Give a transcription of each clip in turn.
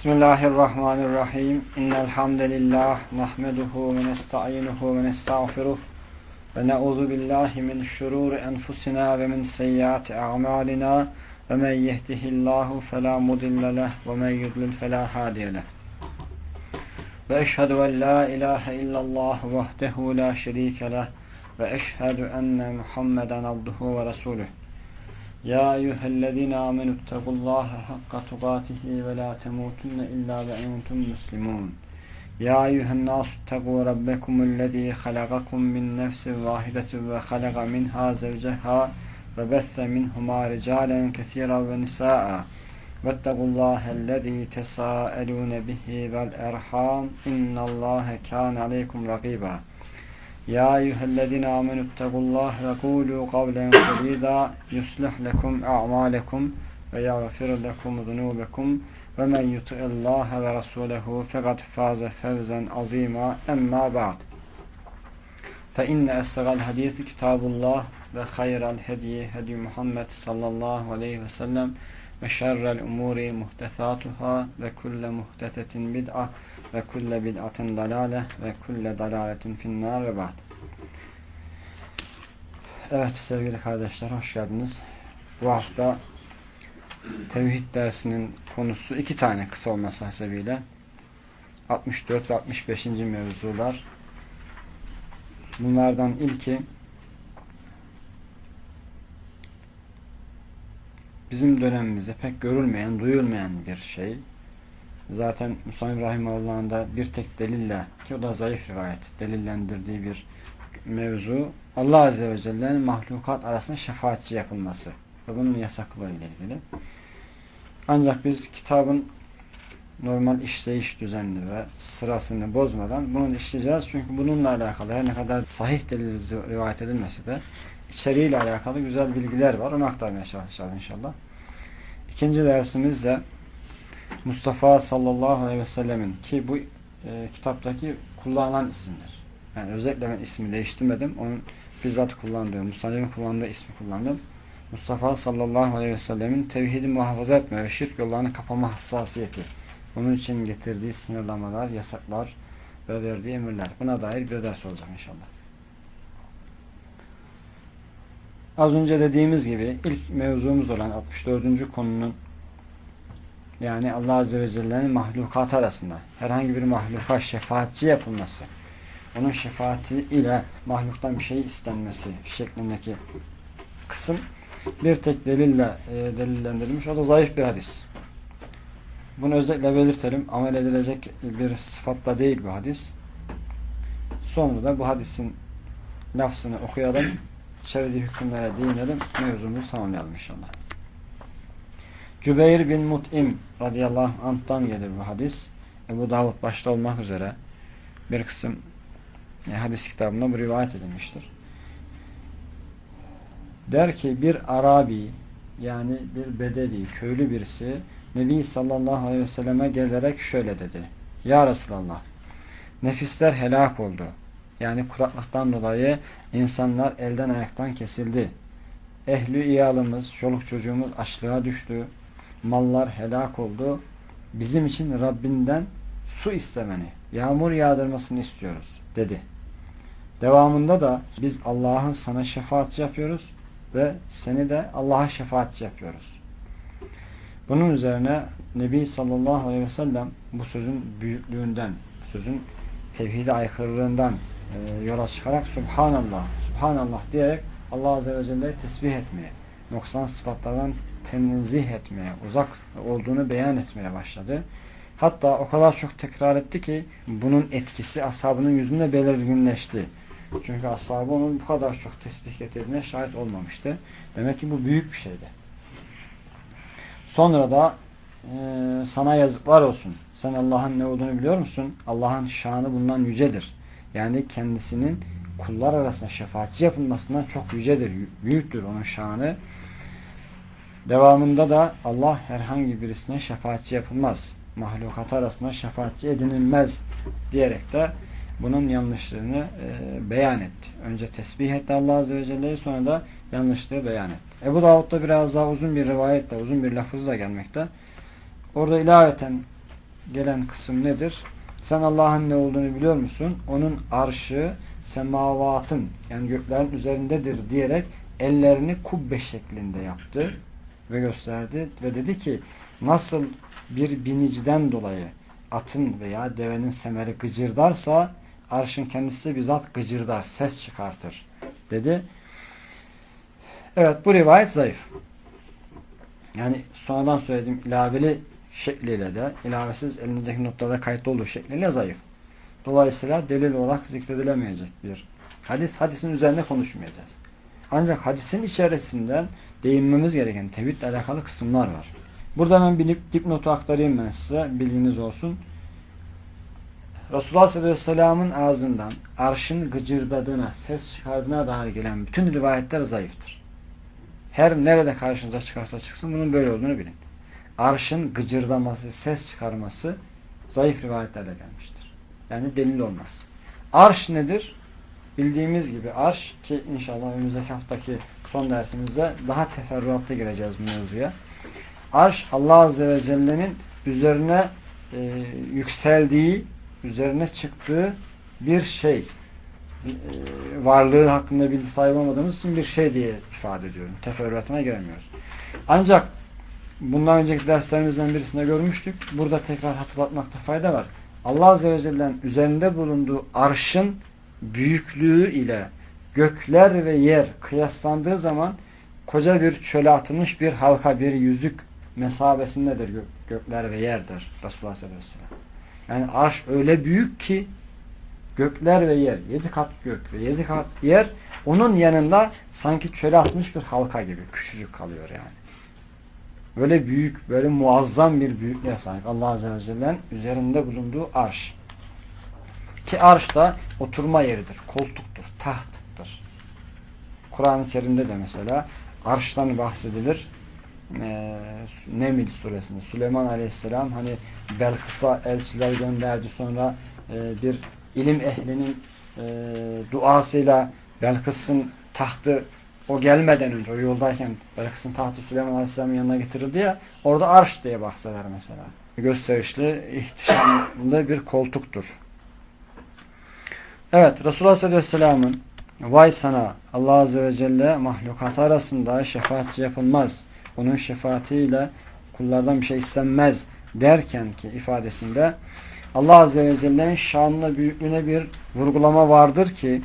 Bismillahirrahmanirrahim. İnnel hamdelellahi nahmeduhu ve nestainuhu ve nestağfiruh ve na'udzu billahi min şururi enfusina ve min seyyiati a'malina ve men yehdihillahu fela mudille leh ve men yudlil fela hadiye leh. Ve eşhedü en la ilahe illallah vahdehu la şerike leh ve eşhedü enne Muhammeden abduhu ve resuluh. Ya eyyühellezine amenüttegullâhe hakka tukâtihi ve la temûtunne illâ ve entum muslimun. Ya eyyühennâsuttegû rabbekumullezî halagakum min nefsin vâhidetin ve halaga minhâ zevceha ve besse minhumâ ricâlen kesîran ve nisâ'a. Vettegullâhellezî tesâelûne bihi vel erhâm innallâhe kâne aleykum rakîbâ. Ya eyyühellezine amenüttegullâhe ve kûlû kavlen sedîdâ yuslih lekum a'mâlekum ve yagfir lekum zunûbekum ve men yuti'illâhe ve rasûlehu fekad fâze fevzen azîmâ emmâ ba'd. Fe inne essegal hadîsi kitâbullah ve hayral hedî hedî Muhammed sallallahu aleyhi ve sellem ve şerrel umûri muhtesâtuhâ ve kulle muhtesetin bid'a ve kulle bid'atin dalâle ve kulle dalâletin finnâr ve ba'd. Evet sevgili kardeşler, hoş geldiniz. Bu hafta tevhid dersinin konusu iki tane kısa olması hasebiyle 64 ve 65. mevzular. Bunlardan ilki bizim dönemimizde pek görülmeyen, duyulmayan bir şey. Zaten Musa Rahimahullah'ın da bir tek delille, ki o da zayıf rivayet, delillendirdiği bir mevzu, Allah Azze ve Celle'nin mahlukat arasında şefaatçi yapılması ve bunun yasaklığı ile ilgili. Ancak biz kitabın normal işleyiş düzenini ve sırasını bozmadan bunu işleyeceğiz. Çünkü bununla alakalı her ne kadar sahih delil rivayet edilmesi de içeriğiyle alakalı güzel bilgiler var. Onu aktarmaya çalışacağız inşallah. İkinci dersimiz de Mustafa sallallahu aleyhi ve sellemin, ki bu kitaptaki kullanılan isimdir. Yani özellikle ben ismi değiştirmedim. Onun bizzat kullandığı, Musa'nın kullandığı ismi kullandım. Mustafa sallallahu aleyhi ve sellemin tevhidi muhafaza etme ve şirk yollarını kapama hassasiyeti. Bunun için getirdiği sınırlamalar, yasaklar ve verdiği emirler. Buna dair bir ders olacak inşallah. Az önce dediğimiz gibi ilk mevzumuz olan 64. konunun, yani Allah Azze ve Celle'nin mahlukat arasında herhangi bir mahluka şefaatçi yapılması, onun şefaati ile mahluktan bir şey istenmesi şeklindeki kısım bir tek delille delillendirilmiş. O da zayıf bir hadis. Bunu özellikle belirtelim. Amel edilecek bir sıfatla değil bu hadis. Sonra da bu hadisin lafzını okuyalım. İçerdiği hükümlere değinelim. Mevzumuzu tamamlayalım inşallah. Cübeyr bin Mut'im radıyallahu anh'tan gelir bu hadis. Ebu Davud başta olmak üzere bir kısım hadis kitabında bu rivayet edilmiştir. Der ki bir Arabi, yani bir bedevi, köylü birisi Nebi sallallahu aleyhi ve selleme gelerek şöyle dedi. Ya Resulallah, nefisler helak oldu. Yani kuraklıktan dolayı insanlar elden ayaktan kesildi. Ehli iyalımız, çoluk çocuğumuz açlığa düştü. Mallar helak oldu. Bizim için Rabbinden su istemeni, yağmur yağdırmasını istiyoruz dedi. Devamında da biz Allah'ın sana şefaatçi yapıyoruz ve seni de Allah'a şefaatçi yapıyoruz. Bunun üzerine Nebi sallallahu aleyhi ve sellem bu sözün büyüklüğünden, sözün tevhide aykırılığından yola çıkarak Subhanallah, Subhanallah diyerek Allah Azze ve Celle'yi tesbih etmeye, noksan sıfatlardan tenzih etmeye, uzak olduğunu beyan etmeye başladı. Hatta o kadar çok tekrar etti ki bunun etkisi ashabının yüzünde belirginleşti. Çünkü ashabı onun bu kadar çok tesbih getirdiğine şahit olmamıştı. Demek ki bu büyük bir şeydi. Sonra da sana yazıklar olsun. Sen Allah'ın ne olduğunu biliyor musun? Allah'ın şanı bundan yücedir. Yani kendisinin kullar arasında şefaatçi yapılmasından çok yücedir. Büyüktür onun şanı. Devamında da Allah herhangi birisine şefaatçi yapılmaz. Mahlukat arasında şefaatçi edinilmez diyerek de bunun yanlışlığını beyan etti. Önce tesbih etti Allah Azze ve Celle'yi, sonra da yanlışlığı beyan etti. Ebu Davud'da biraz daha uzun bir rivayetle, uzun bir lafızla gelmekte. Orada ilaveten gelen kısım nedir? Sen Allah'ın ne olduğunu biliyor musun? Onun arşı semavatın yani göklerin üzerindedir diyerek ellerini kubbe şeklinde yaptı ve gösterdi ve dedi ki nasıl bir biniciden dolayı atın veya devenin semeri gıcırdarsa arşın kendisi bizzat gıcırdar, ses çıkartır dedi. Evet, bu rivayet zayıf. Yani sonradan söylediğim ilaveli şekliyle de ilavesiz elinizdeki notlarda kayıtlı olduğu şekliyle zayıf. Dolayısıyla delil olarak zikredilemeyecek bir hadis. Hadisin üzerinde konuşmayacağız. Ancak hadisin içerisinden değinmemiz gereken tevhidle alakalı kısımlar var. Burada ben bir dipnotu aktarayım ben size. Bilginiz olsun. Resulullah sallallahu aleyhi ve sellem'in ağzından arşın gıcırdadığına, ses çıkardığına dair gelen bütün rivayetler zayıftır. Her nerede karşınıza çıkarsa çıksın bunun böyle olduğunu bilin. Arşın gıcırdaması, ses çıkarması zayıf rivayetlerle gelmiştir. Yani delil olmaz. Arş nedir? Bildiğimiz gibi arş ki inşallah önümüzdeki haftaki son dersimizde daha teferruatlı gireceğiz bu mevzuya. Arş Allah Azze ve Celle'nin üzerine yükseldiği, üzerine çıktığı bir şey. Varlığı hakkında bilgi sahibi olmadığımız için bir şey diye ifade ediyorum. Teferruatına giremiyoruz. Ancak bundan önceki derslerimizden birisinde görmüştük. Burada tekrar hatırlatmakta fayda var. Allah Azze ve Celle'nin üzerinde bulunduğu arşın büyüklüğü ile gökler ve yer kıyaslandığı zaman koca bir çöle atılmış bir halka, bir yüzük mesabesindedir gökler ve yerdir Resulullah sallallahu aleyhi ve sellem. Yani arş öyle büyük ki gökler ve yer, 7 kat gök ve 7 kat yer onun yanında sanki çöle atmış bir halka gibi küçücük kalıyor yani. Böyle büyük, böyle muazzam bir büyüklüğe sahip Allah Azze ve Celle'nin üzerinde bulunduğu arş. Ki arş da oturma yeridir, koltuktur, tahttır. Kur'an-ı Kerim'de de mesela arştan bahsedilir. Neml suresinde Süleyman Aleyhisselam hani Belkıs'a elçiler gönderdi, sonra bir ilim ehlinin duasıyla Belkıs'ın tahtı o gelmeden önce, o yoldayken Belkıs'ın tahtı Süleyman Aleyhisselam'ın yanına getirildi ya, orada arş diye bahseder mesela. Gösterişli, ihtişamlı bir koltuktur. Evet, Resulullah sallallahu aleyhi ve sellem'in vay sana Allah Azze ve Celle mahlukatı arasında şefaatçi yapılmaz, onun şefaatiyle kullardan bir şey istenmez derken ki ifadesinde Allah Azze ve Celle'nin şanına, büyüklüğüne bir vurgulama vardır ki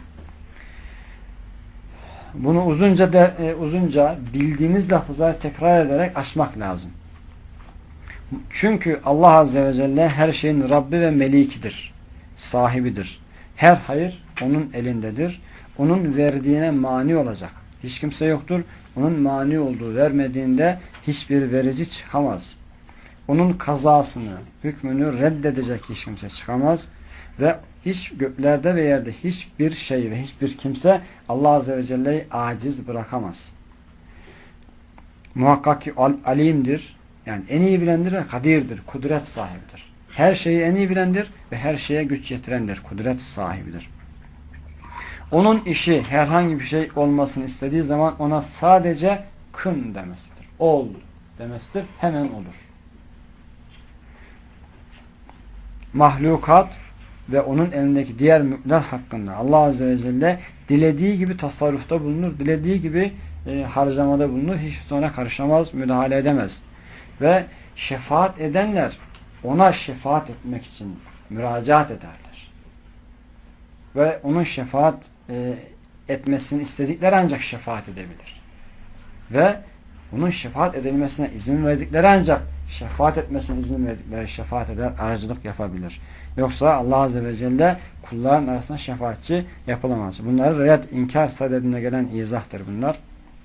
bunu uzunca bildiğiniz lafızları tekrar ederek açmak lazım. Çünkü Allah Azze ve Celle her şeyin Rabbi ve Melikidir, sahibidir. Her hayır onun elindedir. Onun verdiğine mani olacak hiç kimse yoktur. Onun mani olduğu, vermediğinde hiçbir verici çıkamaz. Onun kazasını, hükmünü reddedecek hiç kimse çıkamaz. Ve hiç göklerde ve yerde hiçbir şey ve hiçbir kimse Allah Azze ve Celle'yi aciz bırakamaz. Muhakkak ki alimdir. Yani en iyi bilendir ve kadirdir, kudret sahibidir. Her şeyi en iyi bilendir ve her şeye güç yetirendir, kudret sahibidir. Onun işi herhangi bir şey olmasını istediği zaman ona sadece kın demesidir. Ol demesidir. Hemen olur. Mahlukat ve onun elindeki diğer mülkler hakkında Allah Azze ve Celle dilediği gibi tasarrufta bulunur. Dilediği gibi harcamada bulunur. Hiç sonra karışamaz, müdahale edemez. Ve şefaat edenler ona şefaat etmek için müracaat ederler. Ve onun şefaat etmesini istedikleri ancak şefaat edebilir. Ve onun şefaat edilmesine izin verdikleri ancak şefaat etmesine izin verdikleri şefaat eder, aracılık yapabilir. Yoksa Allah Azze ve Celle kulların arasında şefaatçi yapılamaz. Bunları riyad inkar sadedine gelen izahtır bunlar.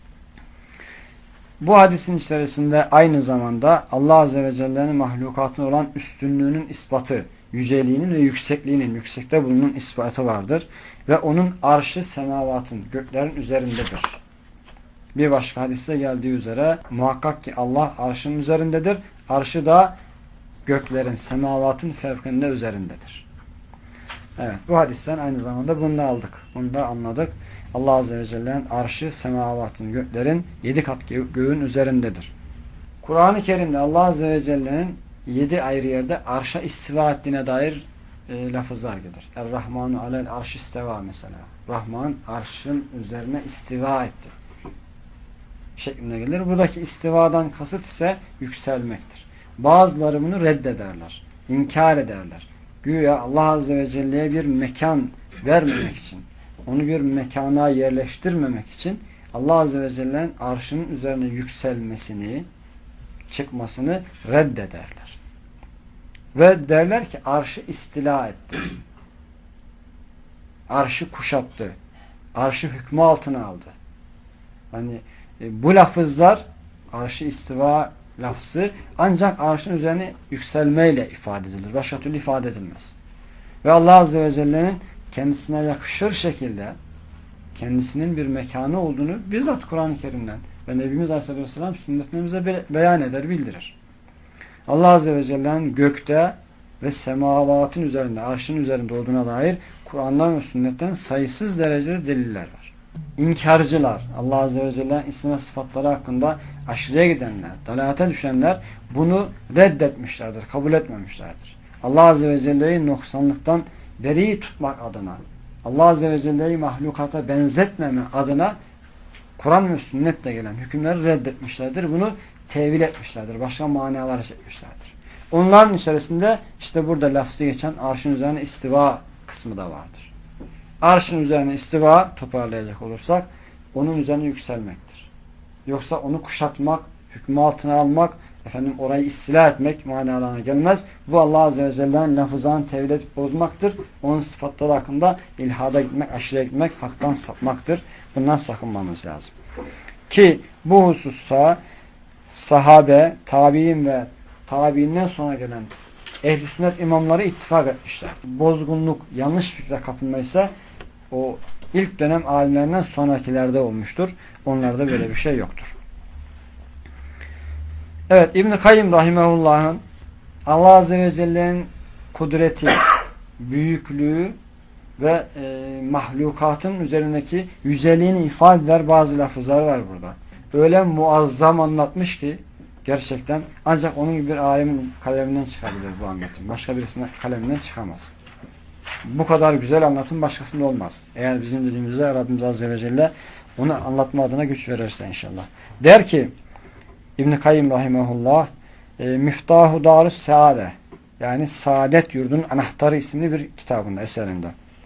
Bu hadisin içerisinde aynı zamanda Allah Azze ve Celle'nin mahlukatına olan üstünlüğünün ispatı, yüceliğinin ve yüksekliğinin, yüksekte bulunan ispatı vardır. Ve onun arşı semavatın, göklerin üzerindedir. Bir başka hadiste geldiği üzere muhakkak ki Allah arşın üzerindedir. Arşı da göklerin, semavatın fevkinde üzerindedir. Evet, bu hadisten aynı zamanda bunu da aldık. Bunu da anladık. Allah Azze ve Celle'nin arşı semavatın, göklerin 7 kat göğün üzerindedir. Kur'an-ı Kerim'de Allah Azze ve Celle'nin 7 ayrı yerde arşa istiva ettiğine dair lafızlar gelir. Er-Rahmanu alel arş istiva mesela. Rahman arşın üzerine istiva etti şeklinde gelir. Buradaki istivadan kasıt ise yükselmektir. Bazıları bunu reddederler. İnkar ederler. Güya Allah Azze ve Celle'ye bir mekan vermemek için, onu bir mekana yerleştirmemek için Allah Azze ve Celle'nin arşının üzerine yükselmesini, çıkmasını reddederler. Ve derler ki arşı istila etti. Arşı kuşattı. Arşı hükmü altına aldı. Hani bu lafızlar, arşı istiva lafzı ancak arşın üzerine yükselmeyle ifade edilir. Başka türlü ifade edilmez. Ve Allah Azze ve Celle'nin kendisine yakışır şekilde kendisinin bir mekanı olduğunu bizzat Kur'an-ı Kerim'den ve Nebimiz Aleyhisselam sünnetinde bize beyan eder, bildirir. Allah Azze ve Celle'nin gökte ve semavatın üzerinde, arşın üzerinde olduğuna dair Kur'an'dan ve sünnetten sayısız derecede deliller var. İnkarcılar, Allah Azze ve Celle'nin isim ve sıfatları hakkında aşırıya gidenler, dalalete düşenler bunu reddetmişlerdir, kabul etmemişlerdir. Allah Azze ve Celle'yi noksanlıktan beri tutmak adına, Allah Azze ve Celle'yi mahlukata benzetmeme adına Kur'an ve sünnetle gelen hükümleri reddetmişlerdir. Bunu tevil etmişlerdir. Başka manalar çekmişlerdir. Onların içerisinde işte burada lafzı geçen arşın üzerine istiva kısmı da vardır. Arşın üzerine istiva, toparlayacak olursak, onun üzerine yükselmektir. Yoksa onu kuşatmak, hükmü altına almak, orayı istila etmek manalarına gelmez. Bu Allah Azze ve Celle'nin lafızlarını tevil edip bozmaktır. Onun sıfatları hakkında ilhada gitmek, aşırıya gitmek, haktan sapmaktır. Bundan sakınmamız lazım. Ki bu hususta sahabe, tabi'in ve tabi'inden sonra gelen ehl-i sünnet imamları ittifak etmişler. Bozgunluk, yanlış fikre kapılmaysa o ilk dönem alimlerinden sonrakilerde olmuştur. Onlarda böyle bir şey yoktur. Evet, İbn-i Kayyim Rahimehullah'ın Allah Azze ve Celle'nin kudreti, büyüklüğü ve mahlukatın üzerindeki yüceliğini ifade eder bazı lafızlar var burada. Öyle muazzam anlatmış ki gerçekten ancak onun gibi bir alimin kaleminden çıkabilir bu anlatım. Başka birisinin kaleminden çıkamaz. Bu kadar güzel anlatım başkasında olmaz. Eğer bizim dediğimizde Rabbimiz Azze ve Celle onu anlatma adına güç verirse inşallah. Der ki İbn-i Kayyim Rahimehullah Miftahu Darus Saade, yani Saadet Yurdunun Anahtarı isimli bir kitabında, eserinde.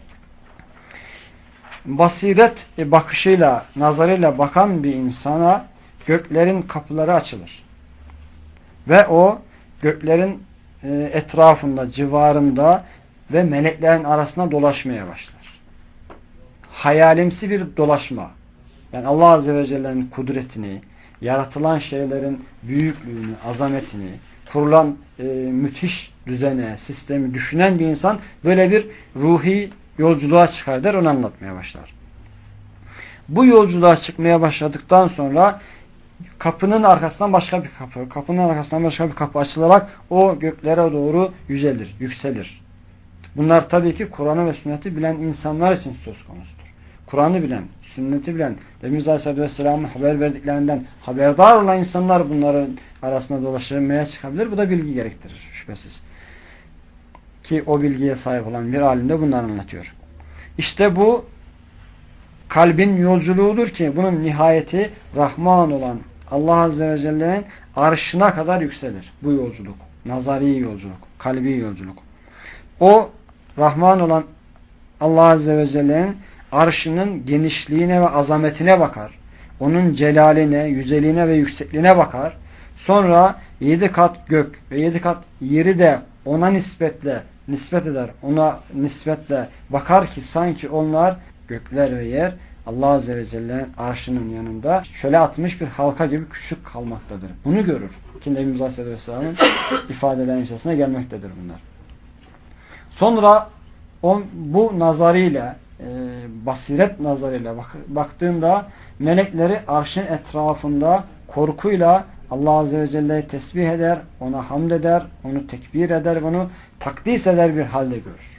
Basiret bakışıyla, nazarıyla bakan bir insana göklerin kapıları açılır. Ve o göklerin etrafında, civarında ve meleklerin arasında dolaşmaya başlar. Hayalimsi bir dolaşma. Yani Allah Azze ve Celle'nin kudretini, yaratılan şeylerin büyüklüğünü, azametini, kurulan müthiş düzene, sistemi düşünen bir insan böyle bir ruhi yolculuğa çıkar der, onu anlatmaya başlar. Bu yolculuğa çıkmaya başladıktan sonra kapının arkasından başka bir kapı, kapının arkasından başka bir kapı açılarak o göklere doğru yücelir, yükselir. Bunlar tabii ki Kur'an'ı ve sünneti bilen insanlar için söz konusudur. Kur'an'ı bilen, sünneti bilen, Nebimiz Aleyhisselatü Vesselam'ın haber verdiklerinden haberdar olan insanlar bunların arasında dolaşmaya çıkabilir. Bu da bilgi gerektirir şüphesiz. Ki o bilgiye sahip olan bir alim de bunları anlatıyor. İşte bu kalbin yolculuğudur ki bunun nihayeti Rahman olan Allah Azze ve Celle'nin arşına kadar yükselir. Bu yolculuk. Nazari yolculuk. Kalbi yolculuk. O Rahman olan Allah Azze ve Celle'nin arşının genişliğine ve azametine bakar. Onun celaline, yüceliğine ve yüksekliğine bakar. Sonra 7 kat gök ve 7 kat yeri de ona nispet eder. Ona nispetle bakar ki sanki onlar, gökler ve yer, Allah Azze ve Celle'nin arşının yanında şöyle atmış bir halka gibi küçük kalmaktadır. Bunu görür. Ki Nebimiz Aleyhisselam'ın ifadelerinin içerisine gelmektedir bunlar. Sonra bu nazarıyla, basiret nazarıyla baktığında melekleri arşın etrafında korkuyla Allah Azze ve Celle'yi tesbih eder, ona hamd eder, onu tekbir eder, onu takdis eder bir halde görür.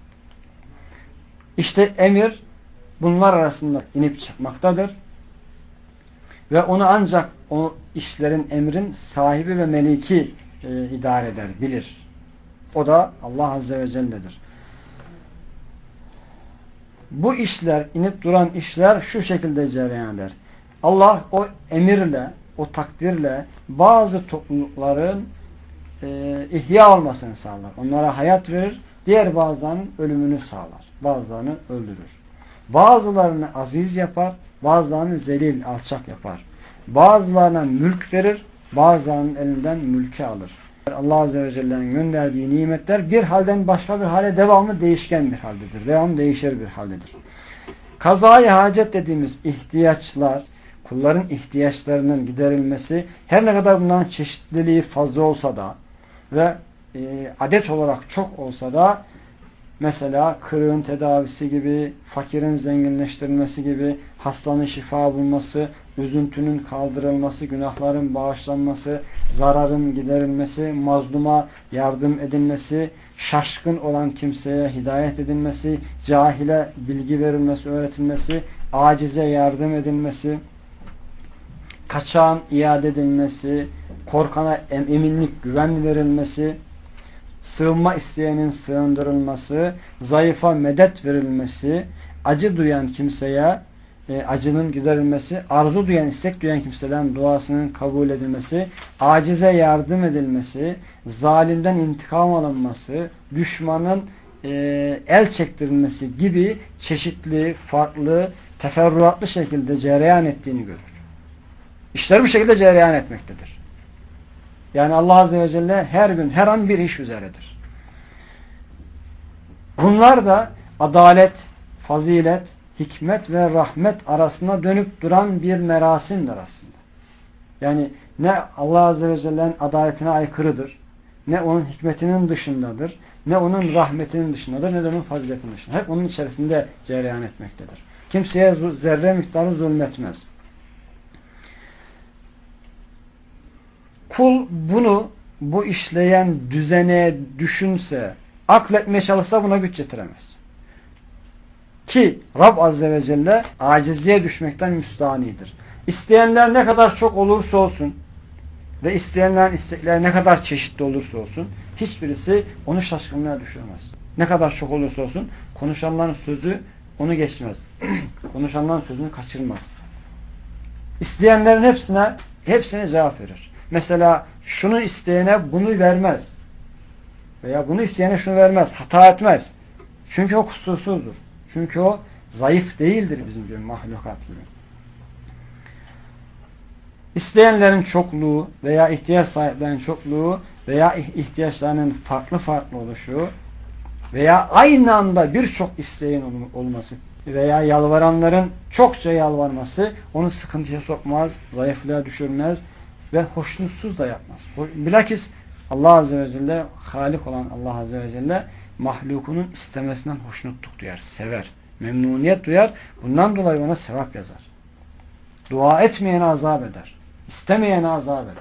İşte emir bunlar arasında inip çıkmaktadır. Ve onu ancak o işlerin, emrin sahibi ve meliki idare eder, bilir. O da Allah Azze ve Celle'dir. Bu işler, inip duran işler şu şekilde cereyan eder. Allah o emirle, o takdirle bazı toplulukların ihya olmasını sağlar. Onlara hayat verir. Diğer bazılarının ölümünü sağlar. Bazılarını öldürür. Bazılarını aziz yapar. Bazılarını zelil, alçak yapar. Bazılarına mülk verir. Bazılarının elinden mülkü alır. Allah Azze ve Celle'nin gönderdiği nimetler bir halden başka bir hale devamlı değişken bir haldedir. Devamlı değişir bir haldedir. Kazayı hacet dediğimiz ihtiyaçlar, kulların ihtiyaçlarının giderilmesi her ne kadar bunların çeşitliliği fazla olsa da ve adet olarak çok olsa da mesela kırığın tedavisi gibi, fakirin zenginleştirilmesi gibi, hastanın şifa bulması, üzüntünün kaldırılması, günahların bağışlanması, zararın giderilmesi, mazluma yardım edilmesi, şaşkın olan kimseye hidayet edilmesi, cahile bilgi verilmesi, öğretilmesi, acize yardım edilmesi, kaçağın iade edilmesi, korkana eminlik, güven verilmesi, sığınma isteyenin sığındırılması, zayıfa medet verilmesi, acı duyan kimseye acının giderilmesi, arzu duyan, istek duyan kimselerin duasının kabul edilmesi, acize yardım edilmesi, zalimden intikam alınması, düşmanın el çektirilmesi gibi çeşitli, farklı, teferruatlı şekilde cereyan ettiğini görür. İşler bu şekilde cereyan etmektedir. Yani Allah Azze ve Celle her gün, her an bir iş üzeredir. Bunlar da adalet, fazilet, hikmet ve rahmet arasında dönüp duran bir merasimdir aslında. Yani ne Allah Azze ve Celle'nin adaletine aykırıdır, ne onun hikmetinin dışındadır, ne onun rahmetinin dışındadır, ne de onun faziletinin dışındadır. Hep onun içerisinde cereyan etmektedir. Kimseye zerre miktarı zulmetmez. Kul bunu, bu işleyen düzene düşünse, akletmeye çalışsa buna güç yetiremez. Ki Rab Azze ve Celle acizliğe düşmekten müstahanidir. İsteyenler ne kadar çok olursa olsun ve isteyenlerin istekleri ne kadar çeşitli olursa olsun hiçbirisi onu şaşkınlığa düşürmez. Ne kadar çok olursa olsun konuşanların sözü onu geçmez. Konuşanların sözünü kaçırmaz. İsteyenlerin hepsine cevap verir. Mesela şunu isteyene bunu vermez. Veya bunu isteyene şunu vermez. Hata etmez. Çünkü o kusursuzdur. Çünkü o zayıf değildir bizim gibi mahlukat gibi. İsteyenlerin çokluğu veya ihtiyaç sahiplerinin çokluğu veya ihtiyaçlarının farklı farklı oluşu veya aynı anda birçok isteğin olması veya yalvaranların çokça yalvarması onu sıkıntıya sokmaz, zayıflığa düşürmez ve hoşnutsuz da yapmaz. Bilakis Allah Azze ve Celle, Halik olan Allah Azze ve Celle mahlukunun istemesinden hoşnutluk duyar, sever, memnuniyet duyar. Bundan dolayı ona sevap yazar. Dua etmeyene azap eder. İstemeyene azap eder.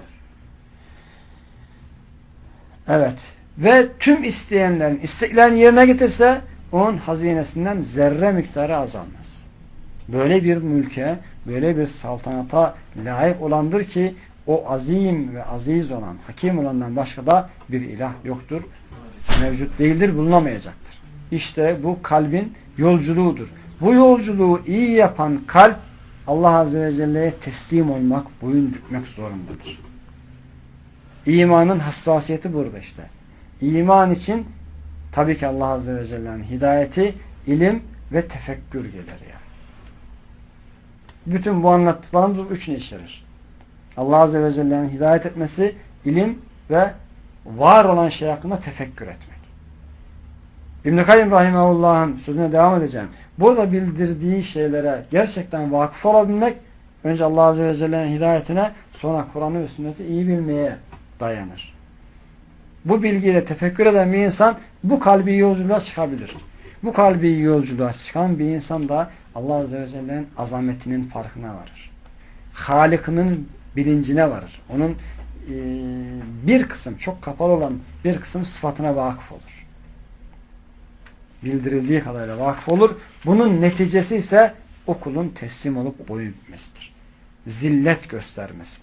Evet. Ve tüm isteyenlerin isteklerini yerine getirse onun hazinesinden zerre miktarı azalmaz. Böyle bir mülke, böyle bir saltanata layık olandır ki o azim ve aziz olan, hakim olandan başka da bir ilah yoktur. Mevcut değildir, bulunamayacaktır. İşte bu kalbin yolculuğudur. Bu yolculuğu iyi yapan kalp Allah Azze ve Celle'ye teslim olmak, boyun bükmek zorundadır. İmanın hassasiyeti burada işte. İman için tabii ki Allah Azze ve Celle'nin hidayeti, ilim ve tefekkür gelir yani. Bütün bu anlattıklarımız bu üçünü içerir. Allah Azze ve Celle'nin hidayet etmesi, ilim ve var olan şey hakkında tefekkür etmek. İbn-i Kayyum Rahimahullah'ın sözüne devam edeceğim. Burada bildirdiği şeylere gerçekten vakıf olabilmek, önce Allah Azze ve Celle'nin hidayetine, sonra Kur'an'ı ve sünneti iyi bilmeye dayanır. Bu bilgiyle tefekkür eden bir insan bu kalbi yolculuğa çıkabilir. Bu kalbi yolculuğa çıkan bir insan da Allah Azze ve Celle'nin azametinin farkına varır. Halikinin bilincine varır. Onun bir kısım, çok kapalı olan bir kısım sıfatına vakıf olur. Bildirildiği kadarıyla vakıf olur. Bunun neticesi ise o kulun teslim olup boyun bükmesidir. Zillet göstermesidir yani.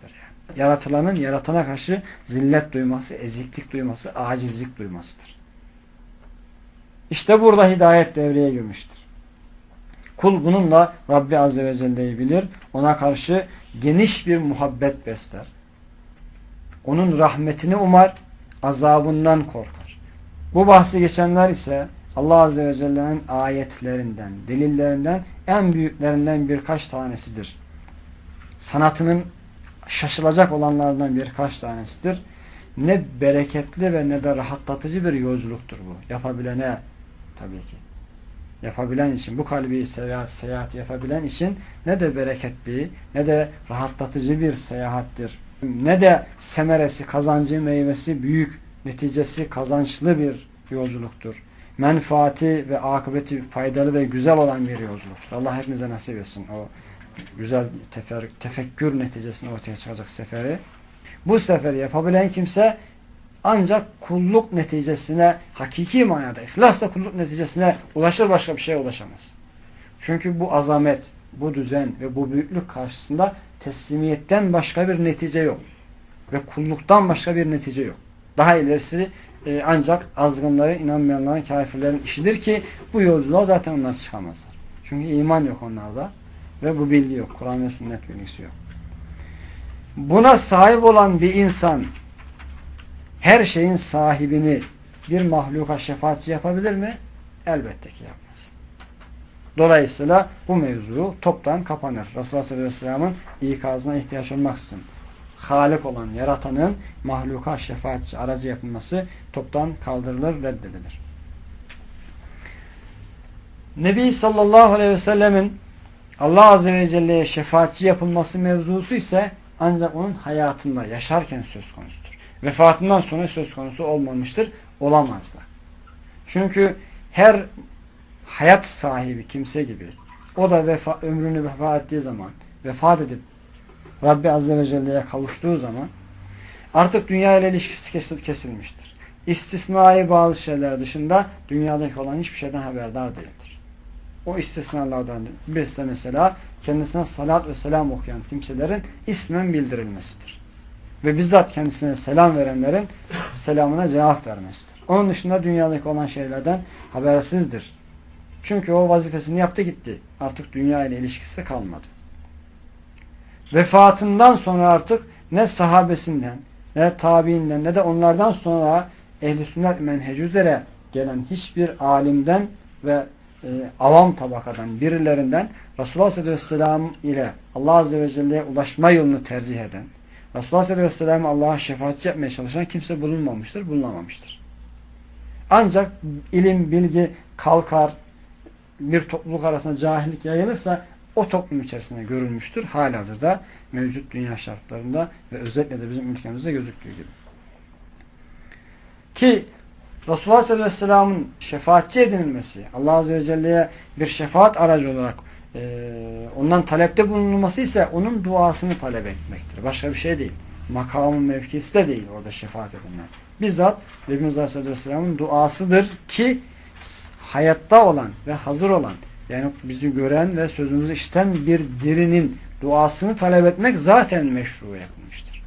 yaratılanın yaratana karşı zillet duyması, eziklik duyması, acizlik duymasıdır. İşte burada hidayet devreye girmiştir. Kul bununla Rabbi Azze ve Celle'yi bilir. Ona karşı geniş bir muhabbet besler. Onun rahmetini umar, azabından korkar. Bu bahsi geçenler ise Allah Azze ve Celle'nin ayetlerinden, delillerinden en büyüklerinden birkaç tanesidir. Sanatının şaşılacak olanlardan birkaç tanesidir. Ne bereketli ve ne de rahatlatıcı bir yolculuktur bu. Yapabilene tabii ki. Yapabilen için, bu kalbi seyahat yapabilen için ne de bereketli, ne de rahatlatıcı bir seyahattir. Ne de semeresi, kazancı, meyvesi büyük, neticesi kazançlı bir yolculuktur. Menfaati ve akıbeti faydalı ve güzel olan bir yolculuktur. Allah hepimize nasip etsin o güzel tefekkür neticesinde ortaya çıkacak seferi. Bu seferi yapabilen kimse ancak kulluk neticesine, hakiki manada ihlasla kulluk neticesine ulaşır, başka bir şeye ulaşamaz. Çünkü bu azamet, bu düzen ve bu büyüklük karşısında teslimiyetten başka bir netice yok. Ve kulluktan başka bir netice yok. Daha ilerisi ancak azgınların, inanmayanların, kafirlerin işidir ki bu yolculuğa zaten onlar çıkamazlar. Çünkü iman yok onlarda ve bu bilgi yok. Kur'an ve sünnet bilgisi yok. Buna sahip olan bir insan her şeyin sahibini bir mahluka şefaatçi yapabilir mi? Elbette ki yapmaz. Dolayısıyla bu mevzu toptan kapanır. Resulullah sallallahu aleyhi ve sellem'in ikazına ihtiyaç olmaksızın Halik olan, yaratanın mahluka şefaatçi aracı yapılması toptan kaldırılır, reddedilir. Nebi sallallahu aleyhi ve sellemin Allah azze ve celle'ye şefaatçi yapılması mevzusu ise ancak onun hayatında, yaşarken söz konusudur. Vefatından sonra söz konusu olmamıştır, olamaz da. Çünkü her hayat sahibi kimse gibi o da ömrünü vefat ettiği zaman, vefat edip Rabbi Azze ve Celle'ye kavuştuğu zaman artık dünya ile ilişkisi kesilmiştir. İstisnai bazı şeyler dışında dünyadaki olan hiçbir şeyden haberdar değildir. O istisnalardan birisi de mesela kendisine salat ve selam okuyan kimselerin ismen bildirilmesidir. Ve bizzat kendisine selam verenlerin selamına cevap vermesidir. Onun dışında dünyadaki olan şeylerden habersizdir. Çünkü o vazifesini yaptı gitti. Artık dünya ile ilişkisi kalmadı. Vefatından sonra artık ne sahabesinden, ne tabiinden, ne de onlardan sonra ehl-i sünnet menheci üzere gelen hiçbir alimden ve avam tabakadan birilerinden Resulullah sallallahu aleyhi ve sellem ile Allah azze ve celle'ye ulaşma yolunu tercih eden, Resulullah sallallahu aleyhi ve sellem Allah'a şefaatçi yapmaya çalışan kimse bulunmamıştır, bulunamamıştır. Ancak ilim, bilgi kalkar, bir topluluk arasında cahillik yayılırsa o toplum içerisinde görülmüştür. Halihazırda mevcut dünya şartlarında ve özellikle de bizim ülkemizde gözüktüğü gibi. Ki Resulullah sallallahu aleyhi ve sellem'in şefaatçi edinilmesi, Allah azze ve celle'ye bir şefaat aracı olarak ondan talepte bulunulması ise onun duasını talep etmektir. Başka bir şey değil. Makamın mevkisi de değil orada şefaat edilen. Bizzat Nebimiz aleyhisselatü vesselam'ın duasıdır ki hayatta olan ve hazır olan, yani bizi gören ve sözümüzü işiten bir dirinin duasını talep etmek zaten meşru yapılmıştır.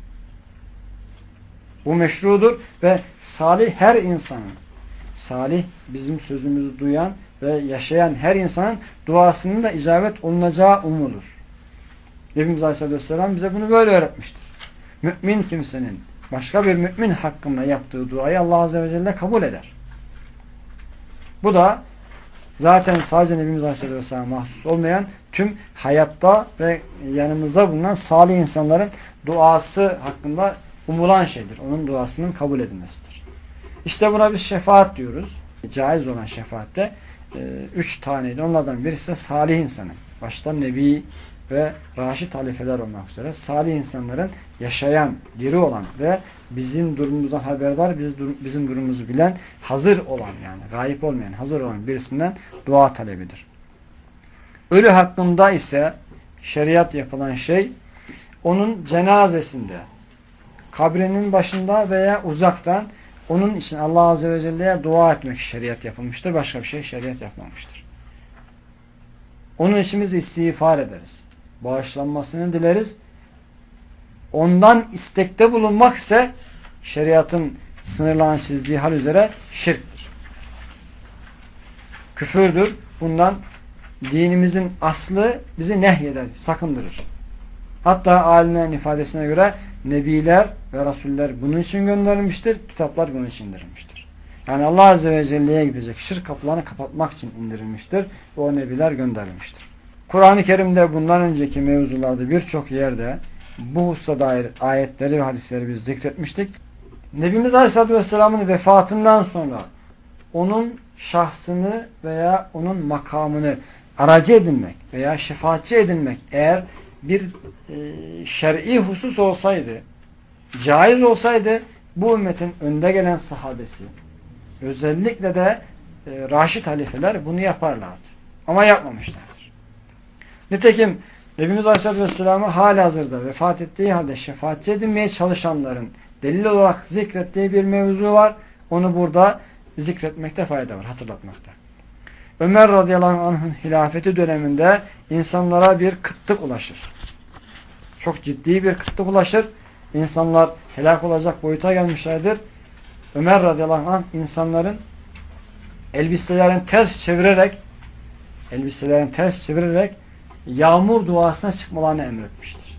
Bu meşrudur ve salih her insanın, salih bizim sözümüzü duyan ve yaşayan her insanın duasının da icabet olunacağı umulur. Nebimiz Aleyhisselatü Vesselam bize bunu böyle öğretmiştir. Mümin kimsenin başka bir mümin hakkında yaptığı duayı Allah Azze ve Celle kabul eder. Bu da zaten sadece Nebimiz Aleyhisselatü Vesselam'a mahsus olmayan tüm hayatta ve yanımızda bulunan salih insanların duası hakkında umulan şeydir. Onun duasının kabul edilmesidir. İşte buna biz şefaat diyoruz. Caiz olan şefaatte 3 taneydi. Onlardan birisi de salih insanın. Başta Nebi ve Raşid halifeler olmak üzere salih insanların yaşayan, diri olan ve bizim durumumuzdan haberdar, bizim durumumuzu bilen, hazır olan, yani gayip olmayan, hazır olan birisinden dua talebidir. Ölü hakkında ise şeriat yapılan şey onun cenazesinde, kabrinin başında veya uzaktan onun için Allah Azze ve Celle'ye dua etmek şeriat yapılmıştır. Başka bir şey şeriat yapmamıştır. Onun için biz istiğfar ederiz. Bağışlanmasını dileriz. ondan istekte bulunmak ise şeriatın sınırlarını çizdiği hal üzere şirktir. Küfürdür. Bundan dinimizin aslı bizi nehyeder, sakındırır. Hatta alimlerin ifadesine göre nebiler ve rasuller bunun için gönderilmiştir, kitaplar bunun için indirilmiştir. Yani Allah Azze ve Celle'ye gidecek şirk kapılarını kapatmak için indirilmiştir ve o nebiler gönderilmiştir. Kur'an-ı Kerim'de bundan önceki mevzularda birçok yerde bu hususa dair ayetleri ve hadisleri biz zikretmiştik. Nebimiz Aleyhisselatü Vesselam'ın vefatından sonra onun şahsını veya onun makamını aracı edinmek veya şefaatçi edinmek eğer bir şer'i husus olsaydı, caiz olsaydı bu ümmetin önde gelen sahabesi, özellikle de Raşid halifeler bunu yaparlardı. Ama yapmamışlardır. Nitekim Nebimiz Aleyhisselatü Vesselam'ı halihazırda vefat ettiği halde şefaatçi edinmeye çalışanların delil olarak zikrettiği bir mevzu var. Onu burada zikretmekte fayda var, hatırlatmakta. Ömer radıyallahu anh'ın hilafeti döneminde insanlara bir kıtlık ulaşır. Çok ciddi bir kıtlık ulaşır. İnsanlar helak olacak boyuta gelmişlerdir. Ömer radıyallahu anh insanların elbiselerini ters çevirerek yağmur duasına çıkmalarını emretmiştir.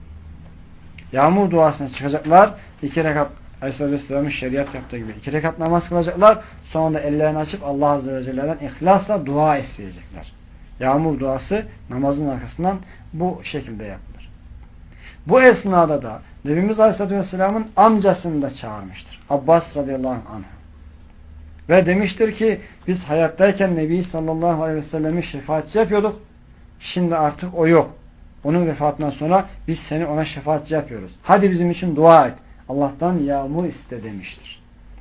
Yağmur duasına çıkacaklar. 2 rekat Aleyhisselatü Vesselam'ın şeriat yaptığı gibi 2 rekat namaz kılacaklar. Sonra da ellerini açıp Allah Azze ve Celle'den ihlasla dua isteyecekler. Yağmur duası namazın arkasından bu şekilde yapılır. Bu esnada da Nebimiz Aleyhisselatü Vesselam'ın amcasını da çağırmıştır. Abbas radıyallahu anh. Ve demiştir ki biz hayattayken Nebi sallallahu aleyhi ve sellem'i şefaatçi yapıyorduk. Şimdi artık o yok. Onun vefatından sonra biz seni ona şefaatçi yapıyoruz. Hadi bizim için dua et. Allah'tan yağmur iste demiştir.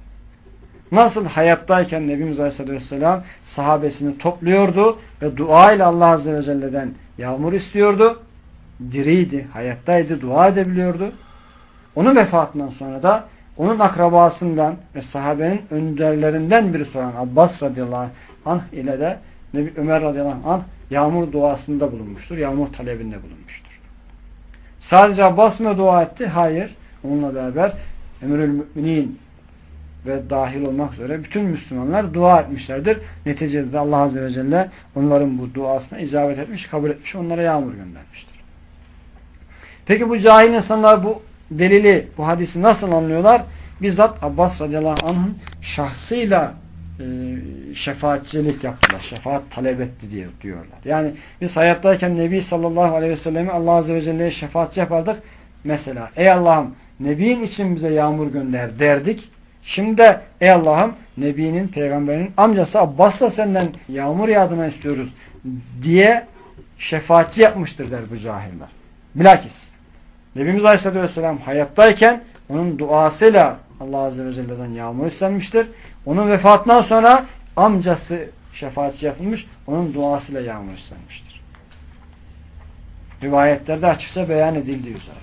Nasıl hayattayken Nebimiz Aleyhisselatü Vesselam sahabesini topluyordu ve dua ile Allah Azze ve Celle'den yağmur istiyordu. Diriydi, hayattaydı, dua edebiliyordu. Onun vefatından sonra da onun akrabasından ve sahabenin önderlerinden birisi olan Abbas radıyallahu anh ile de Ömer radıyallahu anh yağmur duasında bulunmuştur. Yağmur talebinde bulunmuştur. Sadece Abbas mı dua etti? Hayır. Onunla beraber Emirül Müminin ve dahil olmak üzere bütün Müslümanlar dua etmişlerdir. Neticede de Allah Azze ve Celle onların bu duasına icabet etmiş, kabul etmiş, onlara yağmur göndermiştir. Peki bu cahil insanlar bu delili, bu hadisi nasıl anlıyorlar? Bizzat Abbas radıyallahu anh'ın şahsıyla şefaatçilik yaptılar. Şefaat talep etti diye diyorlar. Yani biz hayattayken Nebi sallallahu aleyhi ve sellem'i Allah Azze ve Celle'ye şefaatçi yapardık. Mesela ey Allah'ım Nebi'nin için bize yağmur gönder derdik. Şimdi de ey Allah'ım Nebi'nin, peygamberinin amcası Abbas'la senden yağmur yağdırma istiyoruz diye şefaatçi yapmıştır der bu cahiller. Bilakis Nebimiz Aleyhisselatü Vesselam hayattayken onun duasıyla Allah Azze ve Celle'den yağmur istenmiştir. Onun vefatından sonra amcası şefaatçi yapılmış, onun duasıyla yağmur istenmiştir. Rivayetlerde açıkça beyan edildiği üzere.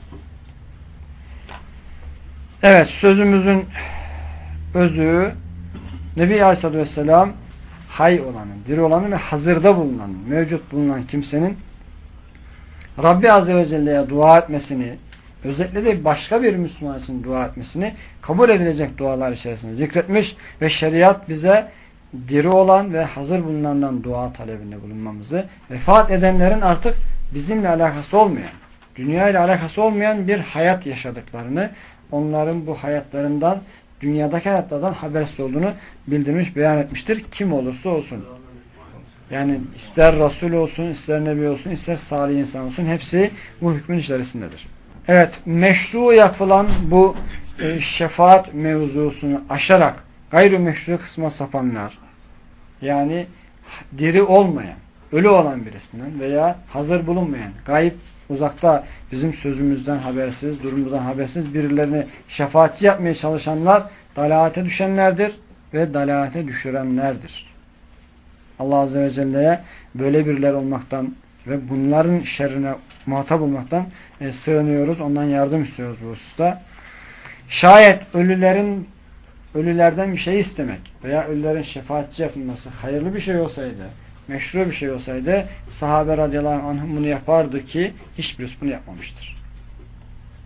Evet, sözümüzün özü Nebi Aleyhisselatü Vesselam hay olanın, diri olanın ve hazırda bulunan, mevcut bulunan kimsenin Rabbi Azze ve Celle'ye dua etmesini, özellikle de başka bir Müslüman için dua etmesini kabul edilecek dualar içerisinde zikretmiş ve şeriat bize diri olan ve hazır bulunandan dua talebinde bulunmamızı, vefat edenlerin artık bizimle alakası olmayan, dünya ile alakası olmayan bir hayat yaşadıklarını, onların bu hayatlarından, dünyadaki hayatlardan habersiz olduğunu bildirmiş, beyan etmiştir. Kim olursa olsun. Yani ister Resul olsun, ister Nebi olsun, ister salih insan olsun, hepsi bu hükmün içerisindedir. Evet, meşru yapılan bu şefaat mevzusunu aşarak gayrimeşru kısma sapanlar, yani diri olmayan, ölü olan birisinden veya hazır bulunmayan, gayip, uzakta, bizim sözümüzden habersiz, durumumuzdan habersiz birilerini şefaatçi yapmaya çalışanlar dalalete düşenlerdir ve dalalete düşürenlerdir. Allah Azze ve Celle'ye böyle biriler olmaktan ve bunların şerrine muhatap olmaktan sığınıyoruz. Ondan yardım istiyoruz bu hususta. Şayet ölülerden bir şey istemek veya ölülerin şefaatçi yapılması hayırlı bir şey olsaydı, meşru bir şey olsaydı sahabe radıyallahu anh bunu yapardı ki hiçbirisi bunu yapmamıştır.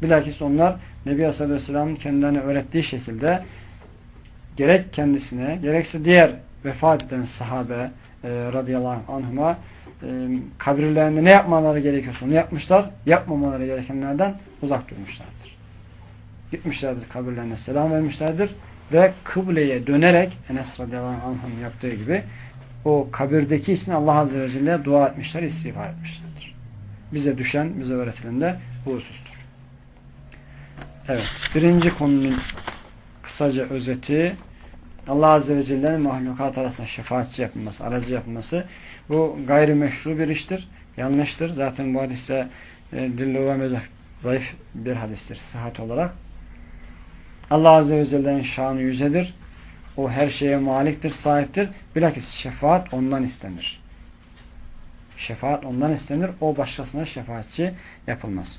Bilakis onlar Nebi Aleyhisselam'ın kendilerine öğrettiği şekilde gerek kendisine gerekse diğer vefat eden sahabe radıyallahu anhuma kabirlerinde ne yapmaları gerekiyorsa onu yapmışlar. Yapmamaları gerekenlerden uzak durmuşlardır. Gitmişlerdir, kabirlerine selam vermişlerdir ve kıbleye dönerek Enes radıyallahu anh'ın yaptığı gibi o kabirdeki için Allah azze ve celle dua etmişler, istiğfar etmişlerdir. Bize düşen, bize öğretilen de bu husustur. Evet, birinci konunun kısaca özeti, Allah azze ve celle'nin mahlukat arasında şefaatçi yapılması, aracı yapılması, bu gayrimeşru bir iştir, yanlıştır. Zaten bu hadiste dilluvamede zayıf bir hadistir sıhhat olarak. Allah azze ve celle'nin şanı yücedir. O her şeye maliktir, sahiptir. Bilakis şefaat ondan istenir. Şefaat ondan istenir. O başkasına şefaatçi yapılmaz.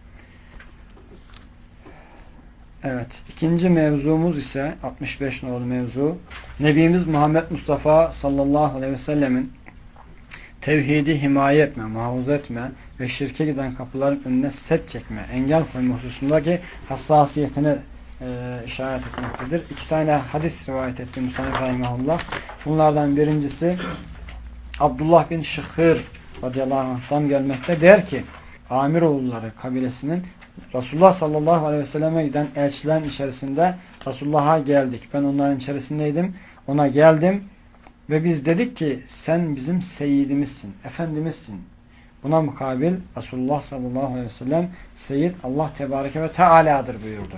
Evet. İkinci mevzumuz ise 65 nolu mevzu. Nebimiz Muhammed Mustafa sallallahu aleyhi ve sellemin tevhidi himaye etme, muhafaza etme ve şirke giden kapıların önüne set çekme, engel koyma hususundaki hassasiyetine işaret etmektedir. İki tane hadis rivayet etti Musannif rahimahullah. Bunlardan birincisi Abdullah bin Şıkhır radıyallahu anh'tan gelmekte. Der ki Amiroğulları kabilesinin Resulullah sallallahu aleyhi ve selleme giden elçilerin içerisinde Resulullah'a geldik. Ben onların içerisindeydim. Ona geldim ve biz dedik ki sen bizim seyyidimizsin, efendimizsin. Buna mukabil Resulullah sallallahu aleyhi ve sellem seyyid Allah tebareke ve teala'dır buyurdu.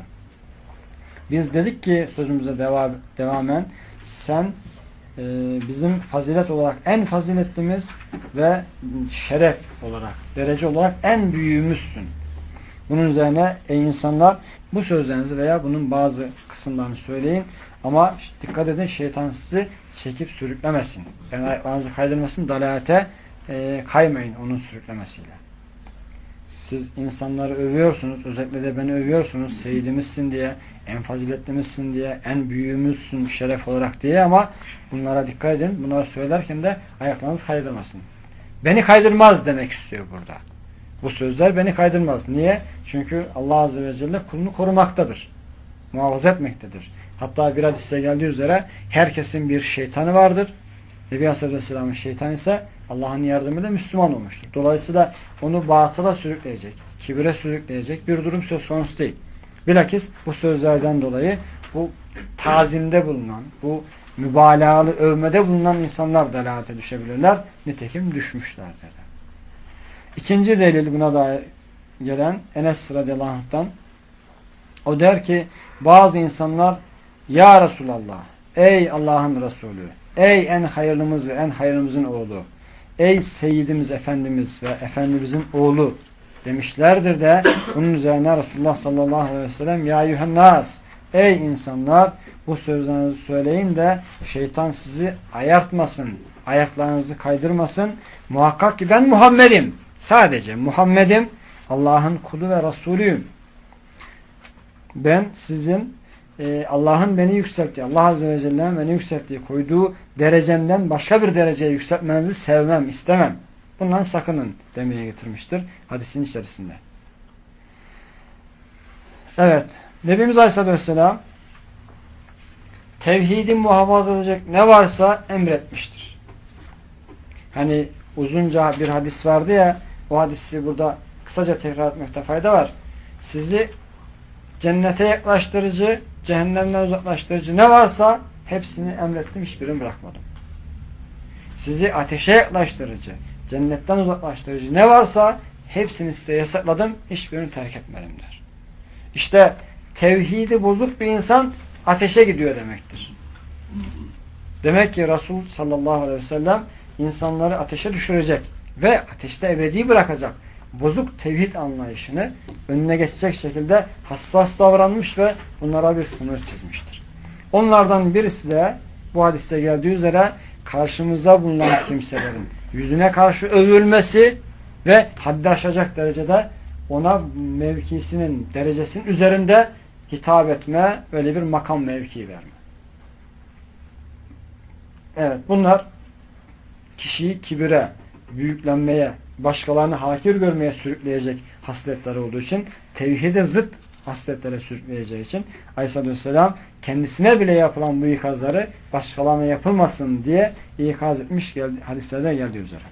Biz dedik ki sözümüze devamen sen bizim fazilet olarak en faziletlimiz ve şeref olarak, derece olarak en büyüğümüzsün. Bunun üzerine ey insanlar bu sözlerinizi veya bunun bazı kısımlarını söyleyin ama dikkat edin şeytan sizi çekip sürüklemesin. Yani ayağınızı kaydırmasın, dalalete kaymayın onun sürüklemesiyle. Siz insanları övüyorsunuz, özellikle de beni övüyorsunuz, seyyidimizsin diye, en faziletlimizsin diye, en büyüğümüzsün şeref olarak diye ama bunlara dikkat edin. Bunları söylerken de ayaklarınızı kaydırmasın. Beni kaydırmaz demek istiyor burada. Bu sözler beni kaydırmaz. Niye? Çünkü Allah azze ve celle kulunu korumaktadır. Muhafaza etmektedir. Hatta bir hadiste geldiği üzere herkesin bir şeytanı vardır. Nebi Aleyhisselam'ın şeytanı ise Allah'ın yardımıyla Müslüman olmuştur. Dolayısıyla onu batıla sürükleyecek, kibire sürükleyecek bir durum söz konusu değil. Bilakis bu sözlerden dolayı bu tazimde bulunan, bu mübalağalı övmede bulunan insanlar dalalete düşebilirler. Nitekim düşmüşlerdir. İkinci delil buna dair gelen Enes radıyallahu anh'tan. O der ki bazı insanlar ya Resulallah, ey Allah'ın Resulü, ey en hayırlımız ve en hayırlımızın oğlu, ey seyyidimiz, efendimiz ve efendimizin oğlu demişlerdir de bunun üzerine Resulullah sallallahu aleyhi ve sellem ya yuhennas, ey insanlar bu sözlerinizi söyleyin de şeytan sizi ayartmasın, ayaklarınızı kaydırmasın. Muhakkak ki ben Muhammed'im. Sadece Muhammed'im, Allah'ın kulu ve Resulüyüm. Ben sizin Allah'ın beni yükselttiği, Allah Azze ve Celle'nin beni yükselttiği, koyduğu derecemden başka bir dereceye yükseltmenizi sevmem, istemem. Bundan sakının demeye getirmiştir hadisin içerisinde. Evet, Nebimiz Aleyhisselam tevhidi muhafaza edecek ne varsa emretmiştir. Hani uzunca bir hadis vardı ya, o hadisi burada kısaca tekrar etmekte fayda var. Sizi cennete yaklaştırıcı, cehennemden uzaklaştırıcı ne varsa hepsini emrettim, hiçbirini bırakmadım. Sizi ateşe yaklaştırıcı, cennetten uzaklaştırıcı ne varsa hepsini size yasakladım, hiçbirini terk etmedim der. İşte tevhidi bozuk bir insan ateşe gidiyor demektir. Demek ki Resul sallallahu aleyhi ve sellem insanları ateşe düşürecek ve ateşte ebedi bırakacak bozuk tevhid anlayışını önüne geçecek şekilde hassas davranmış ve bunlara bir sınır çizmiştir. Onlardan birisi de bu hadiste geldiği üzere karşımıza bulunan kimselerin yüzüne karşı övülmesi ve haddi aşacak derecede ona mevkisinin, derecesinin üzerinde hitap etme, öyle bir makam mevki verme. Evet, bunlar kişiyi kibire, büyüklenmeye, başkalarını hakir görmeye sürükleyecek hasletler olduğu için, tevhide zıt hasletlere sürükleyeceği için Aleyhisselatü Vesselam kendisine bile yapılan bu ikazları başkalarına yapılmasın diye ikaz etmiş, hadislerde geldiği üzere.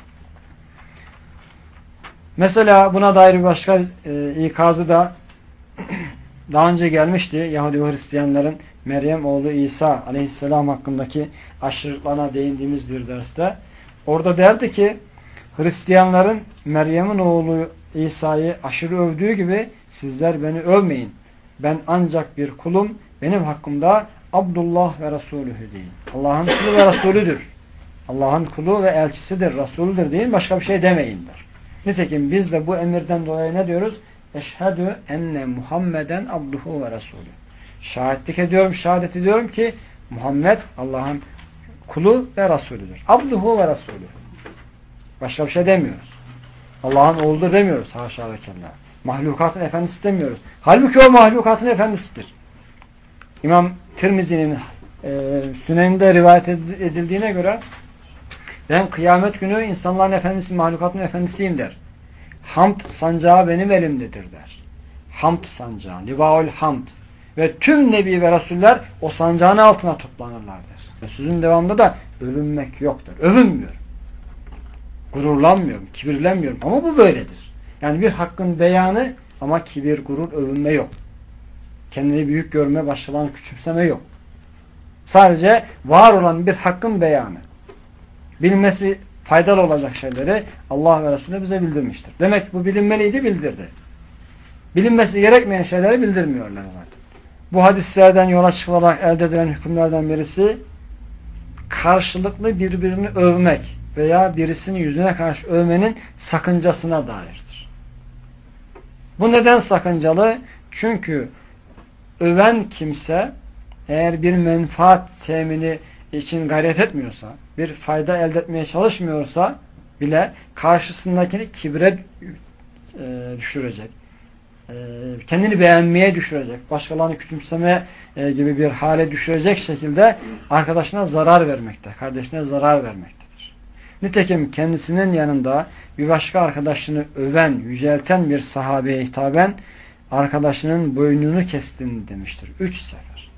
Mesela buna dair bir başka ikazı da daha önce gelmişti. Yahudi ve Hristiyanların Meryem oğlu İsa Aleyhisselam hakkındaki aşırılıklarına değindiğimiz bir derste. Orada derdi ki Hristiyanların Meryem'in oğlu İsa'yı aşırı övdüğü gibi sizler beni övmeyin. Ben ancak bir kulum. Benim hakkımda Abdullah ve Resulühü deyin. Allah'ın kulu ve Resulüdür. Allah'ın kulu ve elçisidir, Resulüdür deyin. Başka bir şey demeyin der. Nitekim biz de bu emirden dolayı ne diyoruz? Eşhedü enne Muhammeden abduhu ve Resulü. Şahitlik ediyorum, şehadet ediyorum ki Muhammed Allah'ın kulu ve Resulüdür. Abduhu ve Resulü. Başka bir şey demiyoruz. Allah'ın oğludur demiyoruz. Haşa ve kella. Mahlukatın efendisi demiyoruz. Halbuki o mahlukatın efendisidir. İmam Tirmizi'nin Sünen'de rivayet edildiğine göre ben kıyamet günü insanların efendisi, mahlukatın efendisiyim der. Hamd sancağı benim elimdedir der. Hamd sancağı, livaul hamd. Ve tüm nebi ve rasuller o sancağın altına toplanırlar der. Sözün devamında da övünmek yoktur. Övünmüyorum. Gururlanmıyorum, kibirlenmiyorum. Ama bu böyledir. Yani bir hakkın beyanı ama kibir, gurur, övünme yok. Kendini büyük görme, başkalarını küçümseme yok. Sadece var olan bir hakkın beyanı. Bilmesi faydalı olacak şeyleri Allah ve Resulü bize bildirmiştir. Demek ki bu bilinmeliydi, bildirdi. Bilinmesi gerekmeyen şeyleri bildirmiyorlar zaten. Bu hadislerden yola çıkılarak elde edilen hükümlerden birisi karşılıklı birbirini övmek veya birisinin yüzüne karşı övmenin sakıncasına dairdir. Bu neden sakıncalı? Çünkü öven kimse eğer bir menfaat temini için gayret etmiyorsa, bir fayda elde etmeye çalışmıyorsa bile karşısındakini kibre düşürecek, kendini beğenmeye düşürecek, başkalarını küçümseme gibi bir hale düşürecek şekilde arkadaşına zarar vermekte, kardeşine zarar vermektedir. Nitekim kendisinin yanında bir başka arkadaşını öven, yücelten bir sahabeye hitaben arkadaşının boynunu kestin demiştir. 3 sefer.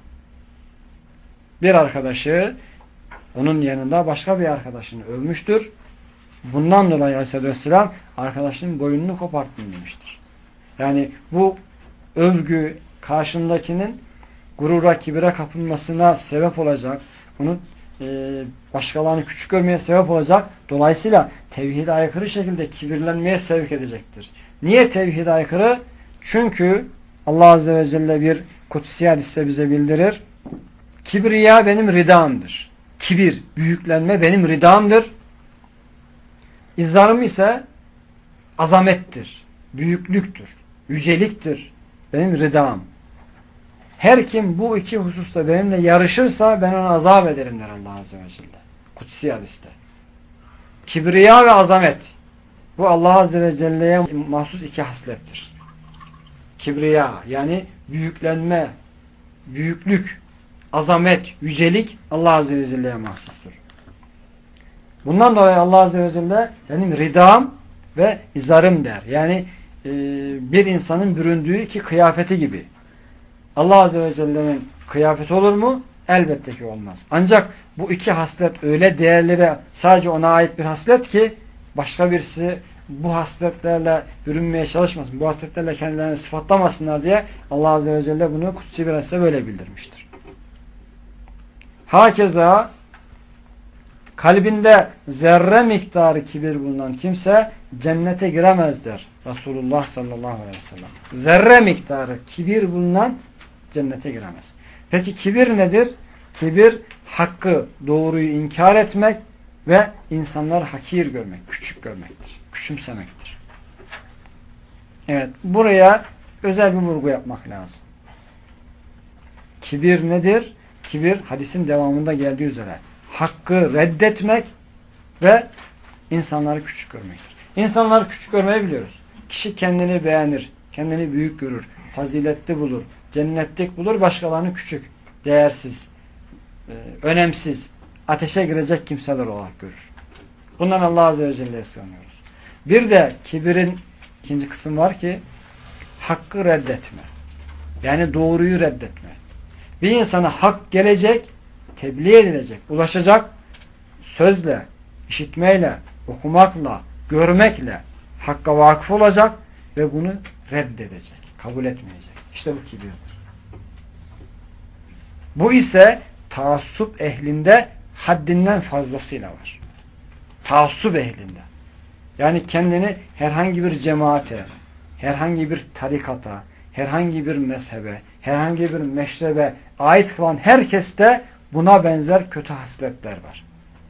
Bir arkadaşı onun yanında başka bir arkadaşını övmüştür. Bundan dolayı Aleyhisselatü Vesselam arkadaşının boynunu koparttın demiştir. Yani bu övgü karşındakinin gurura, kibire kapılmasına sebep olacak. Onun başkalarını küçük görmeye sebep olacak. Dolayısıyla tevhide aykırı şekilde kibirlenmeye sevk edecektir. Niye tevhide aykırı? Çünkü Allah Azze ve Celle bir kutsi hadiste bize bildirir. Kibriya benim ridamdır. Kibir, büyüklenme benim ridamdır. İzarım ise azamettir, büyüklüktür, yüceliktir. Benim ridam. Her kim bu iki hususta benimle yarışırsa ben ona azap ederim der Allah Azze ve Celle. Kutsi hadiste. Kibriya ve azamet. Bu Allah Azze ve Celle'ye mahsus iki haslettir. Kibriya yani büyüklenme, büyüklük, azamet, yücelik Allah Azze ve Celle'ye mahsustur. Bundan dolayı Allah Azze ve Celle benim ridam ve izarım der. Yani bir insanın büründüğü iki kıyafeti gibi. Allah Azze ve Celle'nin kıyafeti olur mu? Elbette ki olmaz. Ancak bu iki haslet öyle değerli ve sadece ona ait bir haslet ki başka birisi bu hasletlerle bürünmeye çalışmasın. Bu hasletlerle kendilerini sıfatlamasınlar diye Allah Azze ve Celle bunu kutsi bir hadiste böyle bildirmiştir. Hakeza kalbinde zerre miktarı kibir bulunan kimse cennete giremez der Resulullah sallallahu aleyhi ve sellem. Zerre miktarı kibir bulunan cennete giremez. Peki kibir nedir? Kibir hakkı, doğruyu inkar etmek ve insanları hakir görmek, küçük görmektir. Küçümsemektir. Evet, buraya özel bir vurgu yapmak lazım. Kibir nedir? Kibir hadisin devamında geldiği üzere hakkı reddetmek ve insanları küçük görmektir. İnsanları küçük görmeyi biliyoruz. Kişi kendini beğenir, kendini büyük görür, faziletli bulur, cennetlik bulur, başkalarını küçük, değersiz, önemsiz, ateşe girecek kimseler olarak görür. Bundan Allah Azze ve Celle'ye sığınıyoruz. Bir de kibirin ikinci kısım var ki hakkı reddetme. Yani doğruyu reddetme. Bir insana hak gelecek, tebliğ edilecek, ulaşacak, sözle, işitmeyle, okumakla, görmekle hakka vakıf olacak ve bunu reddedecek, kabul etmeyecek. İşte bu kibirdir. Bu ise taassup ehlinde haddinden fazlasıyla var. Taassup ehlinde. Yani kendini herhangi bir cemaate, herhangi bir tarikata, herhangi bir mezhebe, herhangi bir meşrebe ait kılan herkeste buna benzer kötü hasletler var.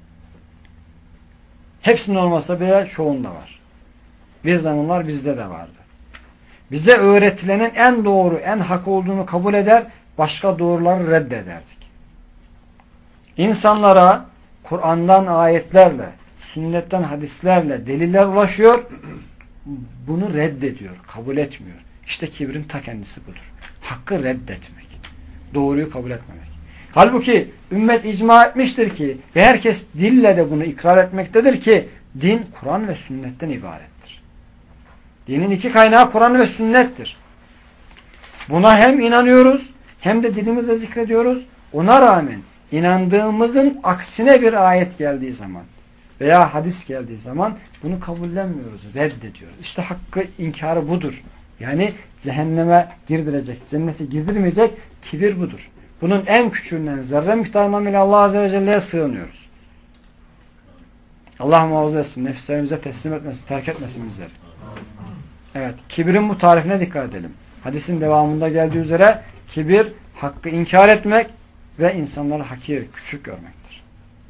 Hepsinin olmasa bile çoğunda var. Bir zamanlar bizde de vardı. Bize öğretilenin en doğru, en hak olduğunu kabul eder, başka doğruları reddederdik. İnsanlara Kur'an'dan ayetlerle, sünnetten hadislerle deliller ulaşıyor, bunu reddediyor, kabul etmiyor. İşte kibrin ta kendisi budur. Hakkı reddetmek, doğruyu kabul etmemek. Halbuki ümmet icma etmiştir ki ve herkes dille de bunu ikrar etmektedir ki din Kur'an ve sünnetten ibarettir. Dinin iki kaynağı Kur'an ve sünnettir. Buna hem inanıyoruz hem de dilimizle zikrediyoruz. Ona rağmen inandığımızın aksine bir ayet geldiği zaman veya hadis geldiği zaman bunu kabullenmiyoruz, reddediyoruz. İşte hakkı inkarı budur. Yani cehenneme girdirecek, cennete girdirmeyecek kibir budur. Bunun en küçüğünden zerre miktarından bile Allah Azze ve Celle'ye sığınıyoruz. Allah muhafaza etsin, nefislerimize teslim etmesin, terk etmesin bizleri. Evet, kibrin bu tarifine dikkat edelim. Hadisin devamında geldiği üzere kibir, hakkı inkar etmek ve insanları hakir, küçük görmektir.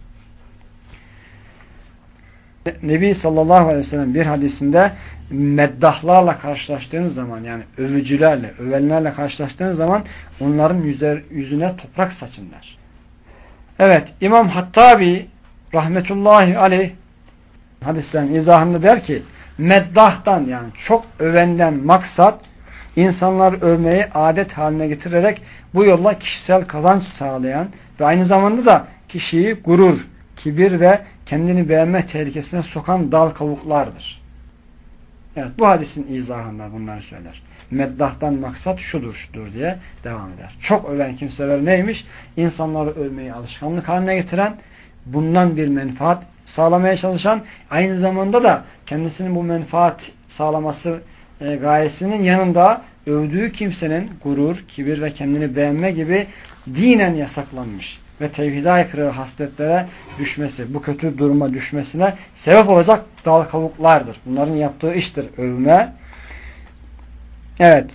Nebi sallallahu aleyhi ve sellem bir hadisinde meddahlarla karşılaştığınız zaman, yani övücülerle, övenlerle karşılaştığınız zaman onların yüzüne toprak saçın der. Evet, İmam Hattabi rahmetullahi aleyh hadislerin izahında der ki meddahtan, yani çok övenden maksat insanlar övmeyi adet haline getirerek bu yolla kişisel kazanç sağlayan ve aynı zamanda da kişiyi gurur, kibir ve kendini beğenme tehlikesine sokan dal kavuklardır. Evet, bu hadisin izahında bunları söyler. Meddahtan maksat şudur diye devam eder. Çok öven kimseler neymiş? İnsanları övmeyi alışkanlık haline getiren, bundan bir menfaat sağlamaya çalışan, aynı zamanda da kendisinin bu menfaat sağlaması gayesinin yanında övdüğü kimsenin gurur, kibir ve kendini beğenme gibi dinen yasaklanmış ve tevhide aykırı hasletlere düşmesi, bu kötü duruma düşmesine sebep olacak dal kavuklardır. Bunların yaptığı iştir övme. Evet.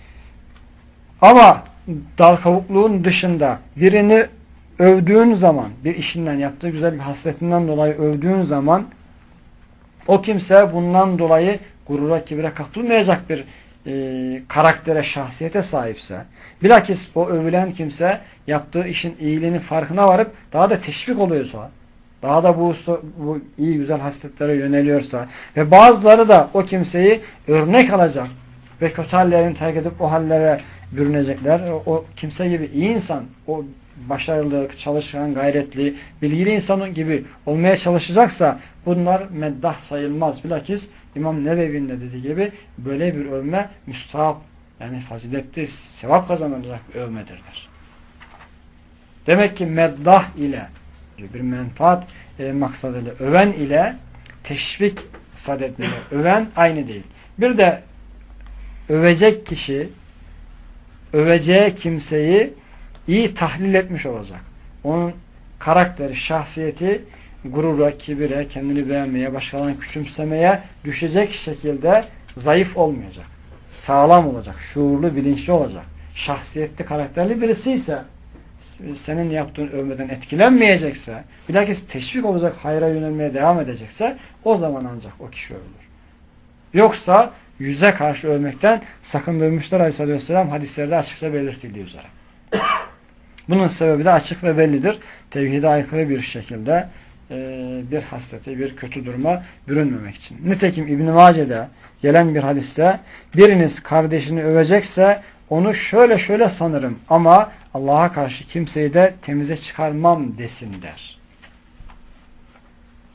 Ama dal kavukluğun dışında birini övdüğün zaman, bir işinden, yaptığı güzel bir hasletinden dolayı övdüğün zaman o kimse bundan dolayı gurura, kibire kapılmayacak bir karaktere, şahsiyete sahipse, bilakis o övülen kimse yaptığı işin iyiliğinin farkına varıp daha da teşvik oluyorsa, daha da bu iyi güzel hasletlere yöneliyorsa ve bazıları da o kimseyi örnek alacak ve kötü hallerini terk edip o hallere bürünecekler. O kimse gibi iyi insan, o başarılı, çalışkan, gayretli, bilgili insan gibi olmaya çalışacaksa bunlar meddah sayılmaz. Bilakis İmam Nevevi'nin de dediği gibi böyle bir övme müstahap, yani faziletli, sevap kazanılacak bir övmedirler. Demek ki meddah ile bir menfaat maksadıyla öven ile teşvik sadetmeyle öven aynı değil. Bir de övecek kişi öveceği kimseyi iyi tahlil etmiş olacak. Onun karakteri, şahsiyeti gurura, kibire, kendini beğenmeye, başkalarını küçümsemeye düşecek şekilde zayıf olmayacak. Sağlam olacak, şuurlu, bilinçli olacak. Şahsiyetli, karakterli birisi ise senin yaptığın övmeden etkilenmeyecekse, bilakis teşvik olacak, hayra yönelmeye devam edecekse o zaman ancak o kişi övülür. Yoksa yüze karşı övmekten sakındırmışlar Aleyhisselatü Vesselam, hadislerde açıkça belirtildiği üzere. Bunun sebebi de açık ve bellidir. Tevhide aykırı bir şekilde bir haslete, bir kötü duruma bürünmemek için. Nitekim İbn-i Mace'de gelen bir hadiste biriniz kardeşini övecekse onu şöyle şöyle sanırım ama Allah'a karşı kimseyi de temize çıkarmam desin der.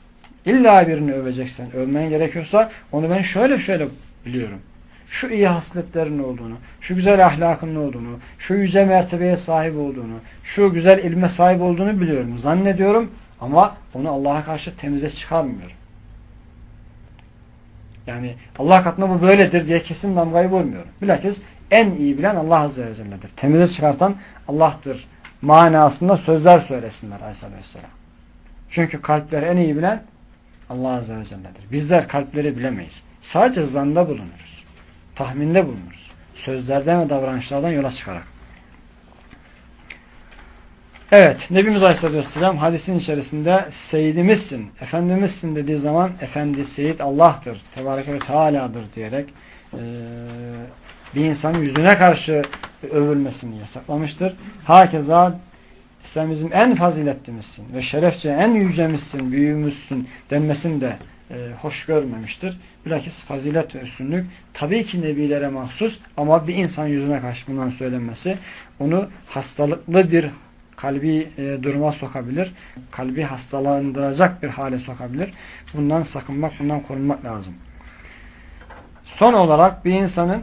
İlla birini öveceksen, övmen gerekiyorsa onu ben şöyle şöyle biliyorum. Şu iyi hasletlerin olduğunu, şu güzel ahlakının olduğunu, şu yüce mertebeye sahip olduğunu, şu güzel ilme sahip olduğunu biliyorum, zannediyorum ama onu Allah'a karşı temize çıkarmıyorum. Yani Allah katında bu böyledir diye kesin damgayı vurmuyorum. Bilakis en iyi bilen Allah Azze ve Celle'dir. Temize çıkartan Allah'tır manasında sözler söylesinler Aleyhisselatü Vesselam. Çünkü kalpleri en iyi bilen Allah Azze ve Celle'dir. Bizler kalpleri bilemeyiz. Sadece zanda bulunuruz. Tahminde bulunuruz. Sözlerden ve davranışlardan yola çıkarak. Evet, Nebimiz Aleyhisselatü Vesselam hadisin içerisinde Seyyidimizsin, Efendimizsin dediği zaman Efendi, Seyyid Allah'tır, Tebareke ve Teala'dır diyerek bir insanın yüzüne karşı övülmesini yasaklamıştır. Hakeza sen bizim en faziletlimizsin ve şerefçe en yücemizsin, büyüğümüzsün denmesini de hoş görmemiştir. Bilakis fazilet ve üstünlük tabii ki nebilere mahsus ama bir insan yüzüne karşı bundan söylenmesi onu hastalıklı bir kalbi duruma sokabilir. Kalbi hastalandıracak bir hale sokabilir. Bundan sakınmak, bundan korunmak lazım. Son olarak bir insanın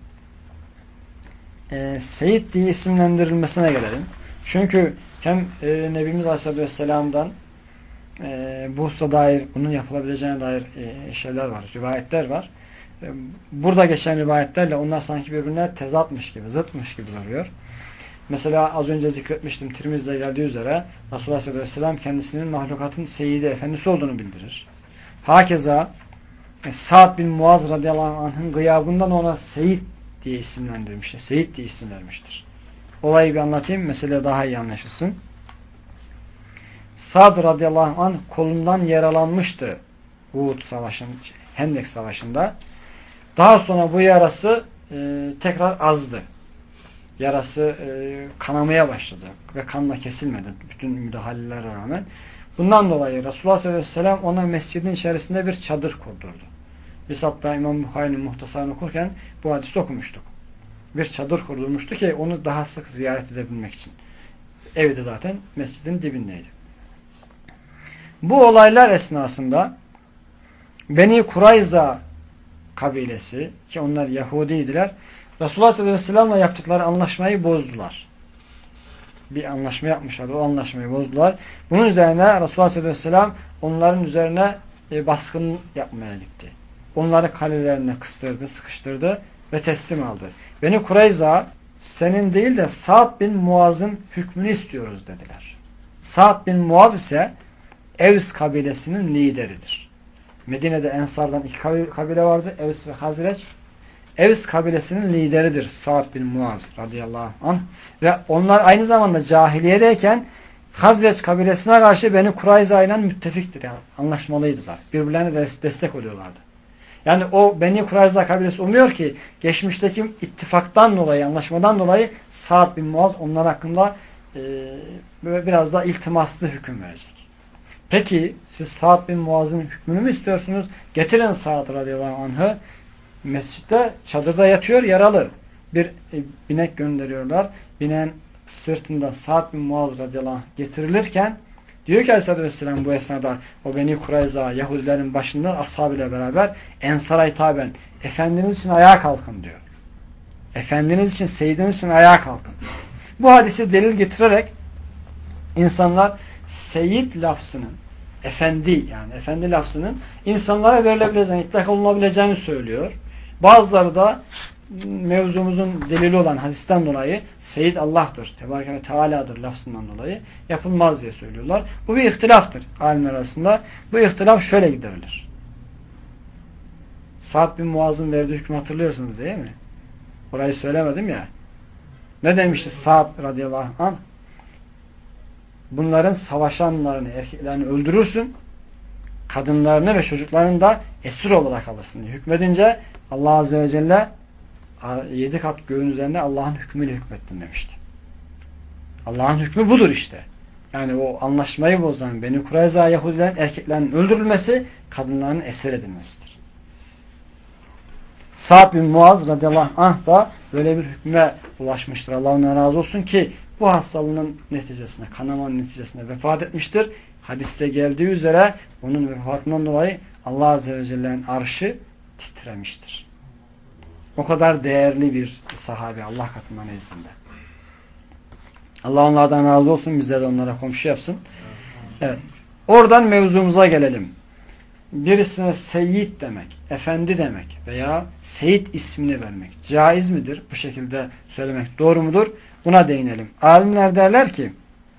Seyyid diye isimlendirilmesine gelelim. Çünkü hem Nebimiz Aleyhisselatü Vesselam'dan buhsa dair, bunun yapılabileceğine dair şeyler var, rivayetler var. Burada geçen rivayetlerle onlar sanki birbirine tezatmış gibi, zıtmış gibi duruyor. Mesela az önce zikretmiştim, Tirmiz'de geldiği üzere Resulullah Aleyhisselatü Vesselam kendisinin mahlukatın seyyidi, efendisi olduğunu bildirir. Hakeza Sa'd bin Muaz radıyallahu anh'ın gıyabından ona Seyyid diye isimlendirmiştir. Seyyid diye isim vermiştir. Olayı bir anlatayım, mesele daha iyi anlaşılsın. Sa'd radıyallahu anh kolundan yaralanmıştı Uhud savaşında, Hendek savaşında. Daha sonra bu yarası tekrar azdı. Yarası kanamaya başladı ve kanla kesilmedi bütün müdahalelere rağmen. Bundan dolayı Resulullah sallallahu aleyhi ve sellem ona mescidin içerisinde bir çadır kurdurdu. Biz hatta İmam Bukhari'nin Muhtasarını okurken bu hadisi okumuştuk. Bir çadır kurdurmuştu ki onu daha sık ziyaret edebilmek için. Evi de zaten mescidin dibindeydi. Bu olaylar esnasında Beni Kurayza kabilesi, ki onlar Yahudiydiler, Resulullah sallallahu aleyhi ve sellem'le yaptıkları anlaşmayı bozdular. Bir anlaşma yapmışlardı. O anlaşmayı bozdular. Bunun üzerine Resulullah sallallahu aleyhi ve sellem onların üzerine baskın yapmaya gitti. Onları kalelerine kıstırdı, sıkıştırdı ve teslim aldı. Beni Kurayza senin değil de Sa'd bin Muaz'ın hükmünü istiyoruz dediler. Sa'd bin Muaz ise Evs kabilesinin lideridir. Medine'de Ensar'dan iki kabile vardı. Evs ve Hazreç. Evs kabilesinin lideridir Sa'd bin Muaz radıyallahu anh. Ve onlar aynı zamanda cahiliyedeyken Hazreç kabilesine karşı Beni Kurayza ile müttefiktir. Yani anlaşmalıydılar. Birbirlerine destek oluyorlardı. Yani o Beni Kurayza kabilesi umuyor ki geçmişteki ittifaktan dolayı, anlaşmadan dolayı Sa'd bin Muaz onlar hakkında böyle biraz daha iltimaslı hüküm verecek. Peki siz Sa'd bin Muaz'ın hükmünü mü istiyorsunuz? Getirin Sa'd radıyallahu anh'ı. Mescitte çadırda yatıyor, yaralı. Bir binek gönderiyorlar. Binen sırtında Sa'd bin Muaz radıyallahu anh getirilirken diyor ki Aleyhisselatü Vesselam bu esnada o Beni Kurayza Yahudilerin başında ashabıyla beraber Ensar'a hitaben Efendiniz için ayağa kalkın diyor. Efendiniz için, Seyyidiniz için ayağa kalkın. Bu hadisi delil getirerek insanlar Seyyid lafzının, efendi yani efendi lafzının insanlara verilebileceğini, itlak olunabileceğini söylüyor. Bazıları da mevzumuzun delili olan hadisten dolayı Seyyid Allah'tır, Tebareke ve Teala'dır lafzından dolayı yapılmaz diye söylüyorlar. Bu bir ihtilaftır alimler arasında. Bu ihtilaf şöyle giderilir. Sa'd bin Muaz'ın verdiği hükmü hatırlıyorsunuz değil mi? Orayı söylemedim ya. Ne demişti Sa'd radıyallahu anh? Bunların savaşanlarını, erkeklerini öldürürsün, kadınlarını ve çocuklarını da esir olarak alırsın diye hükmedince Allah Azze ve Celle 7 kat göğün üzerinde Allah'ın hükmüyle hükmettin demişti. Allah'ın hükmü budur işte. Yani o anlaşmayı bozan Beni Kurayza Yahudilerin erkeklerinin öldürülmesi, kadınların esir edilmesidir. Sa'd bin Muaz radıyallahu anh da böyle bir hükme ulaşmıştır. Allah ondan razı olsun ki bu hastalığının neticesinde, kanamanın neticesinde vefat etmiştir. Hadiste geldiği üzere onun vefatından dolayı Allah Azze ve Celle'nin arşı titremiştir. O kadar değerli bir sahabe Allah katından nezdinde. Allah onlardan razı olsun, bize de onlara komşu yapsın. Evet. Oradan mevzumuza gelelim. Birisine seyyid demek, efendi demek veya seyit ismini vermek caiz midir? Bu şekilde söylemek doğru mudur? Buna değinelim. Alimler derler ki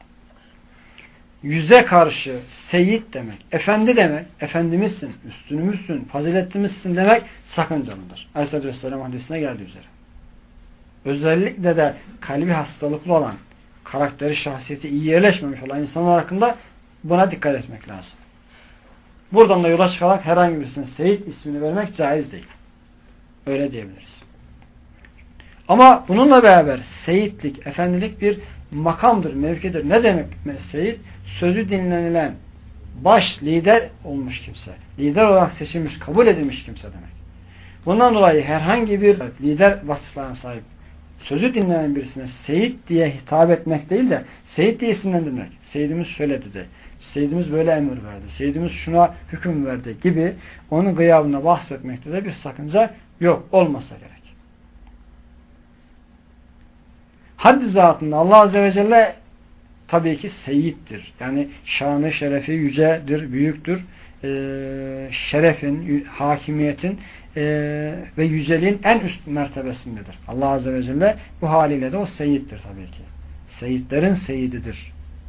yüze karşı seyyid demek, efendi demek, efendimizsin, üstünümüzsün, faziletlimizsin demek sakıncalıdır. Aleyhisselatü Vesselam hadisine geldiği üzere. Özellikle de kalbi hastalıklı olan, karakteri, şahsiyeti iyi yerleşmemiş olan insanlar hakkında buna dikkat etmek lazım. Buradan da yola çıkarak herhangi birisine Seyyid ismini vermek caiz değil. Öyle diyebiliriz. Ama bununla beraber seyitlik, efendilik bir makamdır, mevkidir. Ne demek seyit? Sözü dinlenilen, baş, lider olmuş kimse. Lider olarak seçilmiş, kabul edilmiş kimse demek. Bundan dolayı herhangi bir lider vasıflarına sahip, sözü dinlenen birisine seyit diye hitap etmek değil de seyit diye isimlendirmek. Seyyidimiz şöyle dedi. Seyyidimiz böyle emir verdi. Seyyidimiz şuna hüküm verdi gibi onun gıyabına bahsetmekte de bir sakınca yok. Olmasa gerek. Haddi zatında Allah Azze ve Celle tabii ki seyyiddir. Yani şanı, şerefi yücedir, büyüktür. Şerefin, hakimiyetin ve yüceliğin en üst mertebesindedir. Allah Azze ve Celle bu haliyle de o seyyiddir tabii ki. Seyyidlerin seyyididir.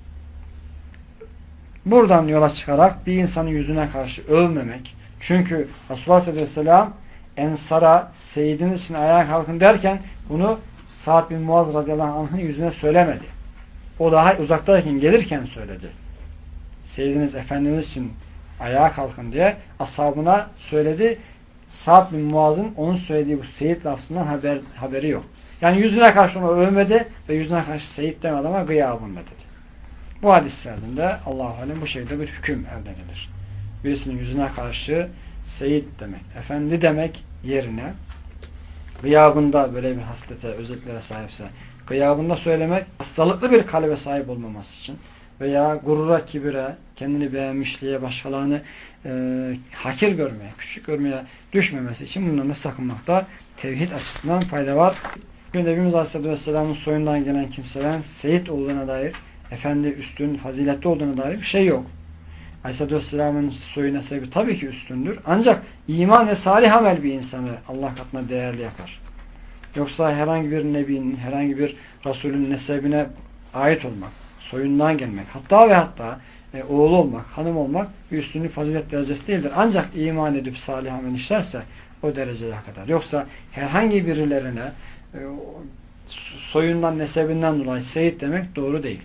Buradan yola çıkarak bir insanın yüzüne karşı övmemek. Çünkü Resulullah sallallahu aleyhi ve sellem Ensar'a seyyidiniz için ayağa kalkın derken bunu Sa'd bin Muaz radıyallahu anh'ın yüzüne söylemedi. O daha uzaktayken gelirken söyledi. Seyyidiniz efendiniz için ayağa kalkın diye ashabına söyledi. Sa'd bin Muaz'ın onun söylediği bu seyyid lafzından haberi yok. Yani yüzüne karşı onu övmedi ve yüzüne karşı seyyid demedi ama gıyabında dedi. Bu hadislerden de Allah-u Alem bu şekilde bir hüküm elde edilir. Birisinin yüzüne karşı seyyid demek, efendi demek yerine gıyabında böyle bir haslete, özelliklere sahipse gıyabında söylemek hastalıklı bir kalbe sahip olmaması için veya gurura, kibire, kendini beğenmişliğe, başkalarını hakir görmeye, küçük görmeye düşmemesi için bundan da sakınmakta tevhid açısından fayda var. Nebimiz Aleyhisselatü Vesselam'ın soyundan gelen kimselerin seyit olduğuna dair, efendi, üstün, faziletli olduğuna dair bir şey yok. Aleyhisselatü Vesselam'ın soyu nesebi tabii ki üstündür. Ancak iman ve salih amel bir insanı Allah katına değerli yapar. Yoksa herhangi bir nebinin, herhangi bir Resulün nesebine ait olmak, soyundan gelmek, hatta ve hatta oğlu olmak, hanım olmak bir üstünlük, fazilet derecesi değildir. Ancak iman edip salih amel işlerse o dereceye kadar. Yoksa herhangi birilerine soyundan, nesebinden dolayı seyit demek doğru değil.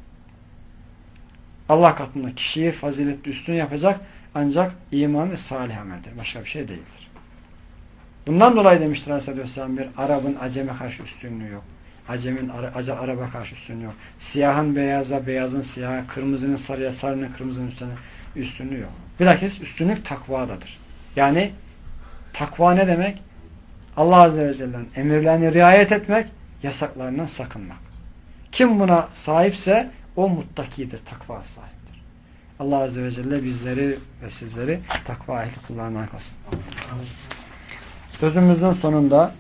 Allah katında kişiyi faziletli üstün yapacak ancak iman ve salih ameldir. Başka bir şey değildir. Bundan dolayı demiştir Aleyhisselatü Vesselam bir Arap'ın Acem'e karşı üstünlüğü yok. Acem'in Arap'a karşı üstünlüğü yok. Siyahın beyaza, beyazın siyaha, kırmızının sarıya, sarının kırmızının üstünlüğü yok. Bilakis üstünlük takvadadır. Yani takva ne demek? Allah Azze ve Celle'nin emirlerine riayet etmek, yasaklarından sakınmak. Kim buna sahipse o muttakidir, takva sahiptir. Allah Azze ve Celle bizleri ve sizleri takva ehli kullarından kılsın. Sözümüzün sonunda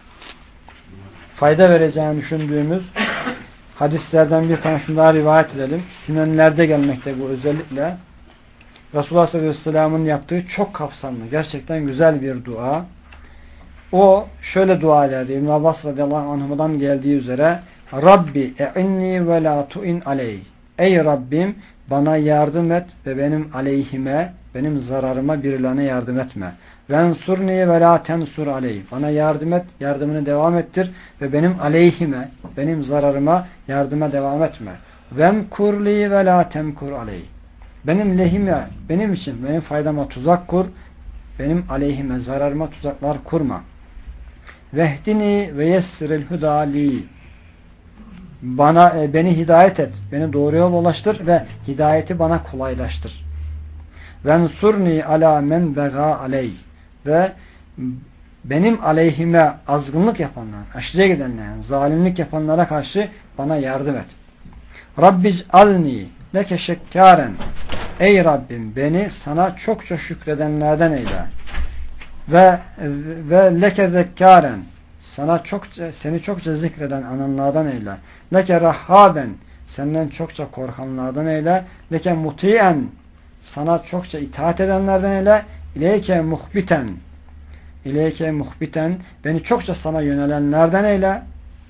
fayda vereceğini düşündüğümüz hadislerden bir tanesini daha rivayet edelim. Sünenlerde gelmekte bu özellikle. Resulullah sallallahu aleyhi ve sellem'in yaptığı çok kapsamlı, gerçekten güzel bir dua. O şöyle dua ederdi. İbn Abbas radıyallahu anh'dan geldiği üzere Rabbi e'inni ve la tu'in aleyh. Ey Rabbim bana yardım et ve benim aleyhime, benim zararıma birilerine yardım etme. Vensurni ve la tensur aleyh. Bana yardım et, yardımını devam ettir ve benim aleyhime, benim zararıma yardıma devam etme. Vemkurli ve la temkur aleyh. Benim lehime, benim için, benim faydama tuzak kur. Benim aleyhime, zararıma tuzaklar kurma. Vehdini ve yessiril hudali. Beni hidayet et. Beni doğru yola ulaştır ve hidayeti bana kolaylaştır. Vensurni ala men bega aleyh. Ve benim aleyhime azgınlık yapanlara, aşırıya gidenlere, zalimlik yapanlara karşı bana yardım et. Rabbic'alni leke şekkâren. Ey Rabbim, beni sana çokça şükredenlerden eyle. Ve leke zekkâren. Seni çokça zikreden ananlardan eyle. Leke rahhaben. Senden çokça korkanlardan eyle. Leke muti'en. Sana çokça itaat edenlerden eyle. İleyke muhbiten. İleyke muhbiten. Beni çokça sana yönelenlerden eyle.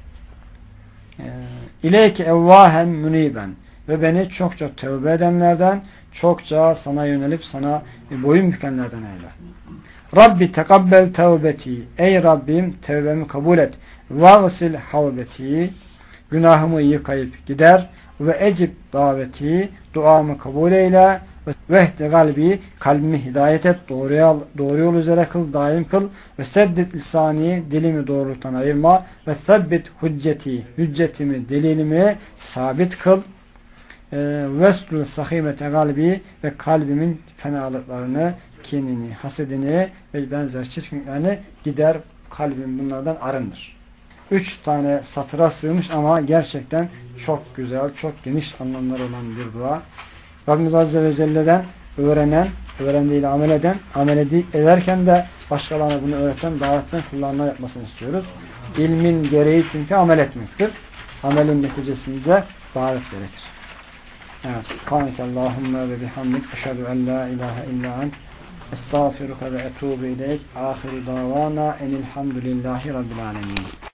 İleyke evvahen müniben. Ve beni çokça tövbe edenlerden, çokça sana yönelip sana boyun bükenlerden eyle. Rabbi tekabbel tevbeti. Ey Rabbim, tevbemi kabul et. Vagsil havbeti. Günahımı yıkayıp gider. Ve ecib daveti. Duamı kabul eyle. Vehdi kalbi. Kalbimi hidayet et. Doğru yol üzere kıl, daim kıl. Ve seddit lisani. Dilimi doğrultudan ayırma. Ve sebbit hücceti. Hüccetimi, delilimi sabit kıl. Veslul sahimete kalbi. Ve kalbimin fenalıklarını, kinini, hasedini ve benzer çirkinliklerini gider, kalbim bunlardan arındır. 3 tane satıra sığmış ama gerçekten çok güzel, çok geniş anlamları olan bir dua. Rabbimiz Azze ve Celle'den öğrendiğiyle amel eden, ederken de başkalarına bunu öğreten, davetten kullarına yapmasını istiyoruz. İlmin gereği çünkü amel etmektir. Amelin neticesinde davet gerekir. Evet. Subhanekallahumma ve bihamdik. Eşhedü en la ilahe illa ent. Estağfiruka ve etûbü ileyk. Âhiri davâna enilhamdülillahi rabbil âlemin.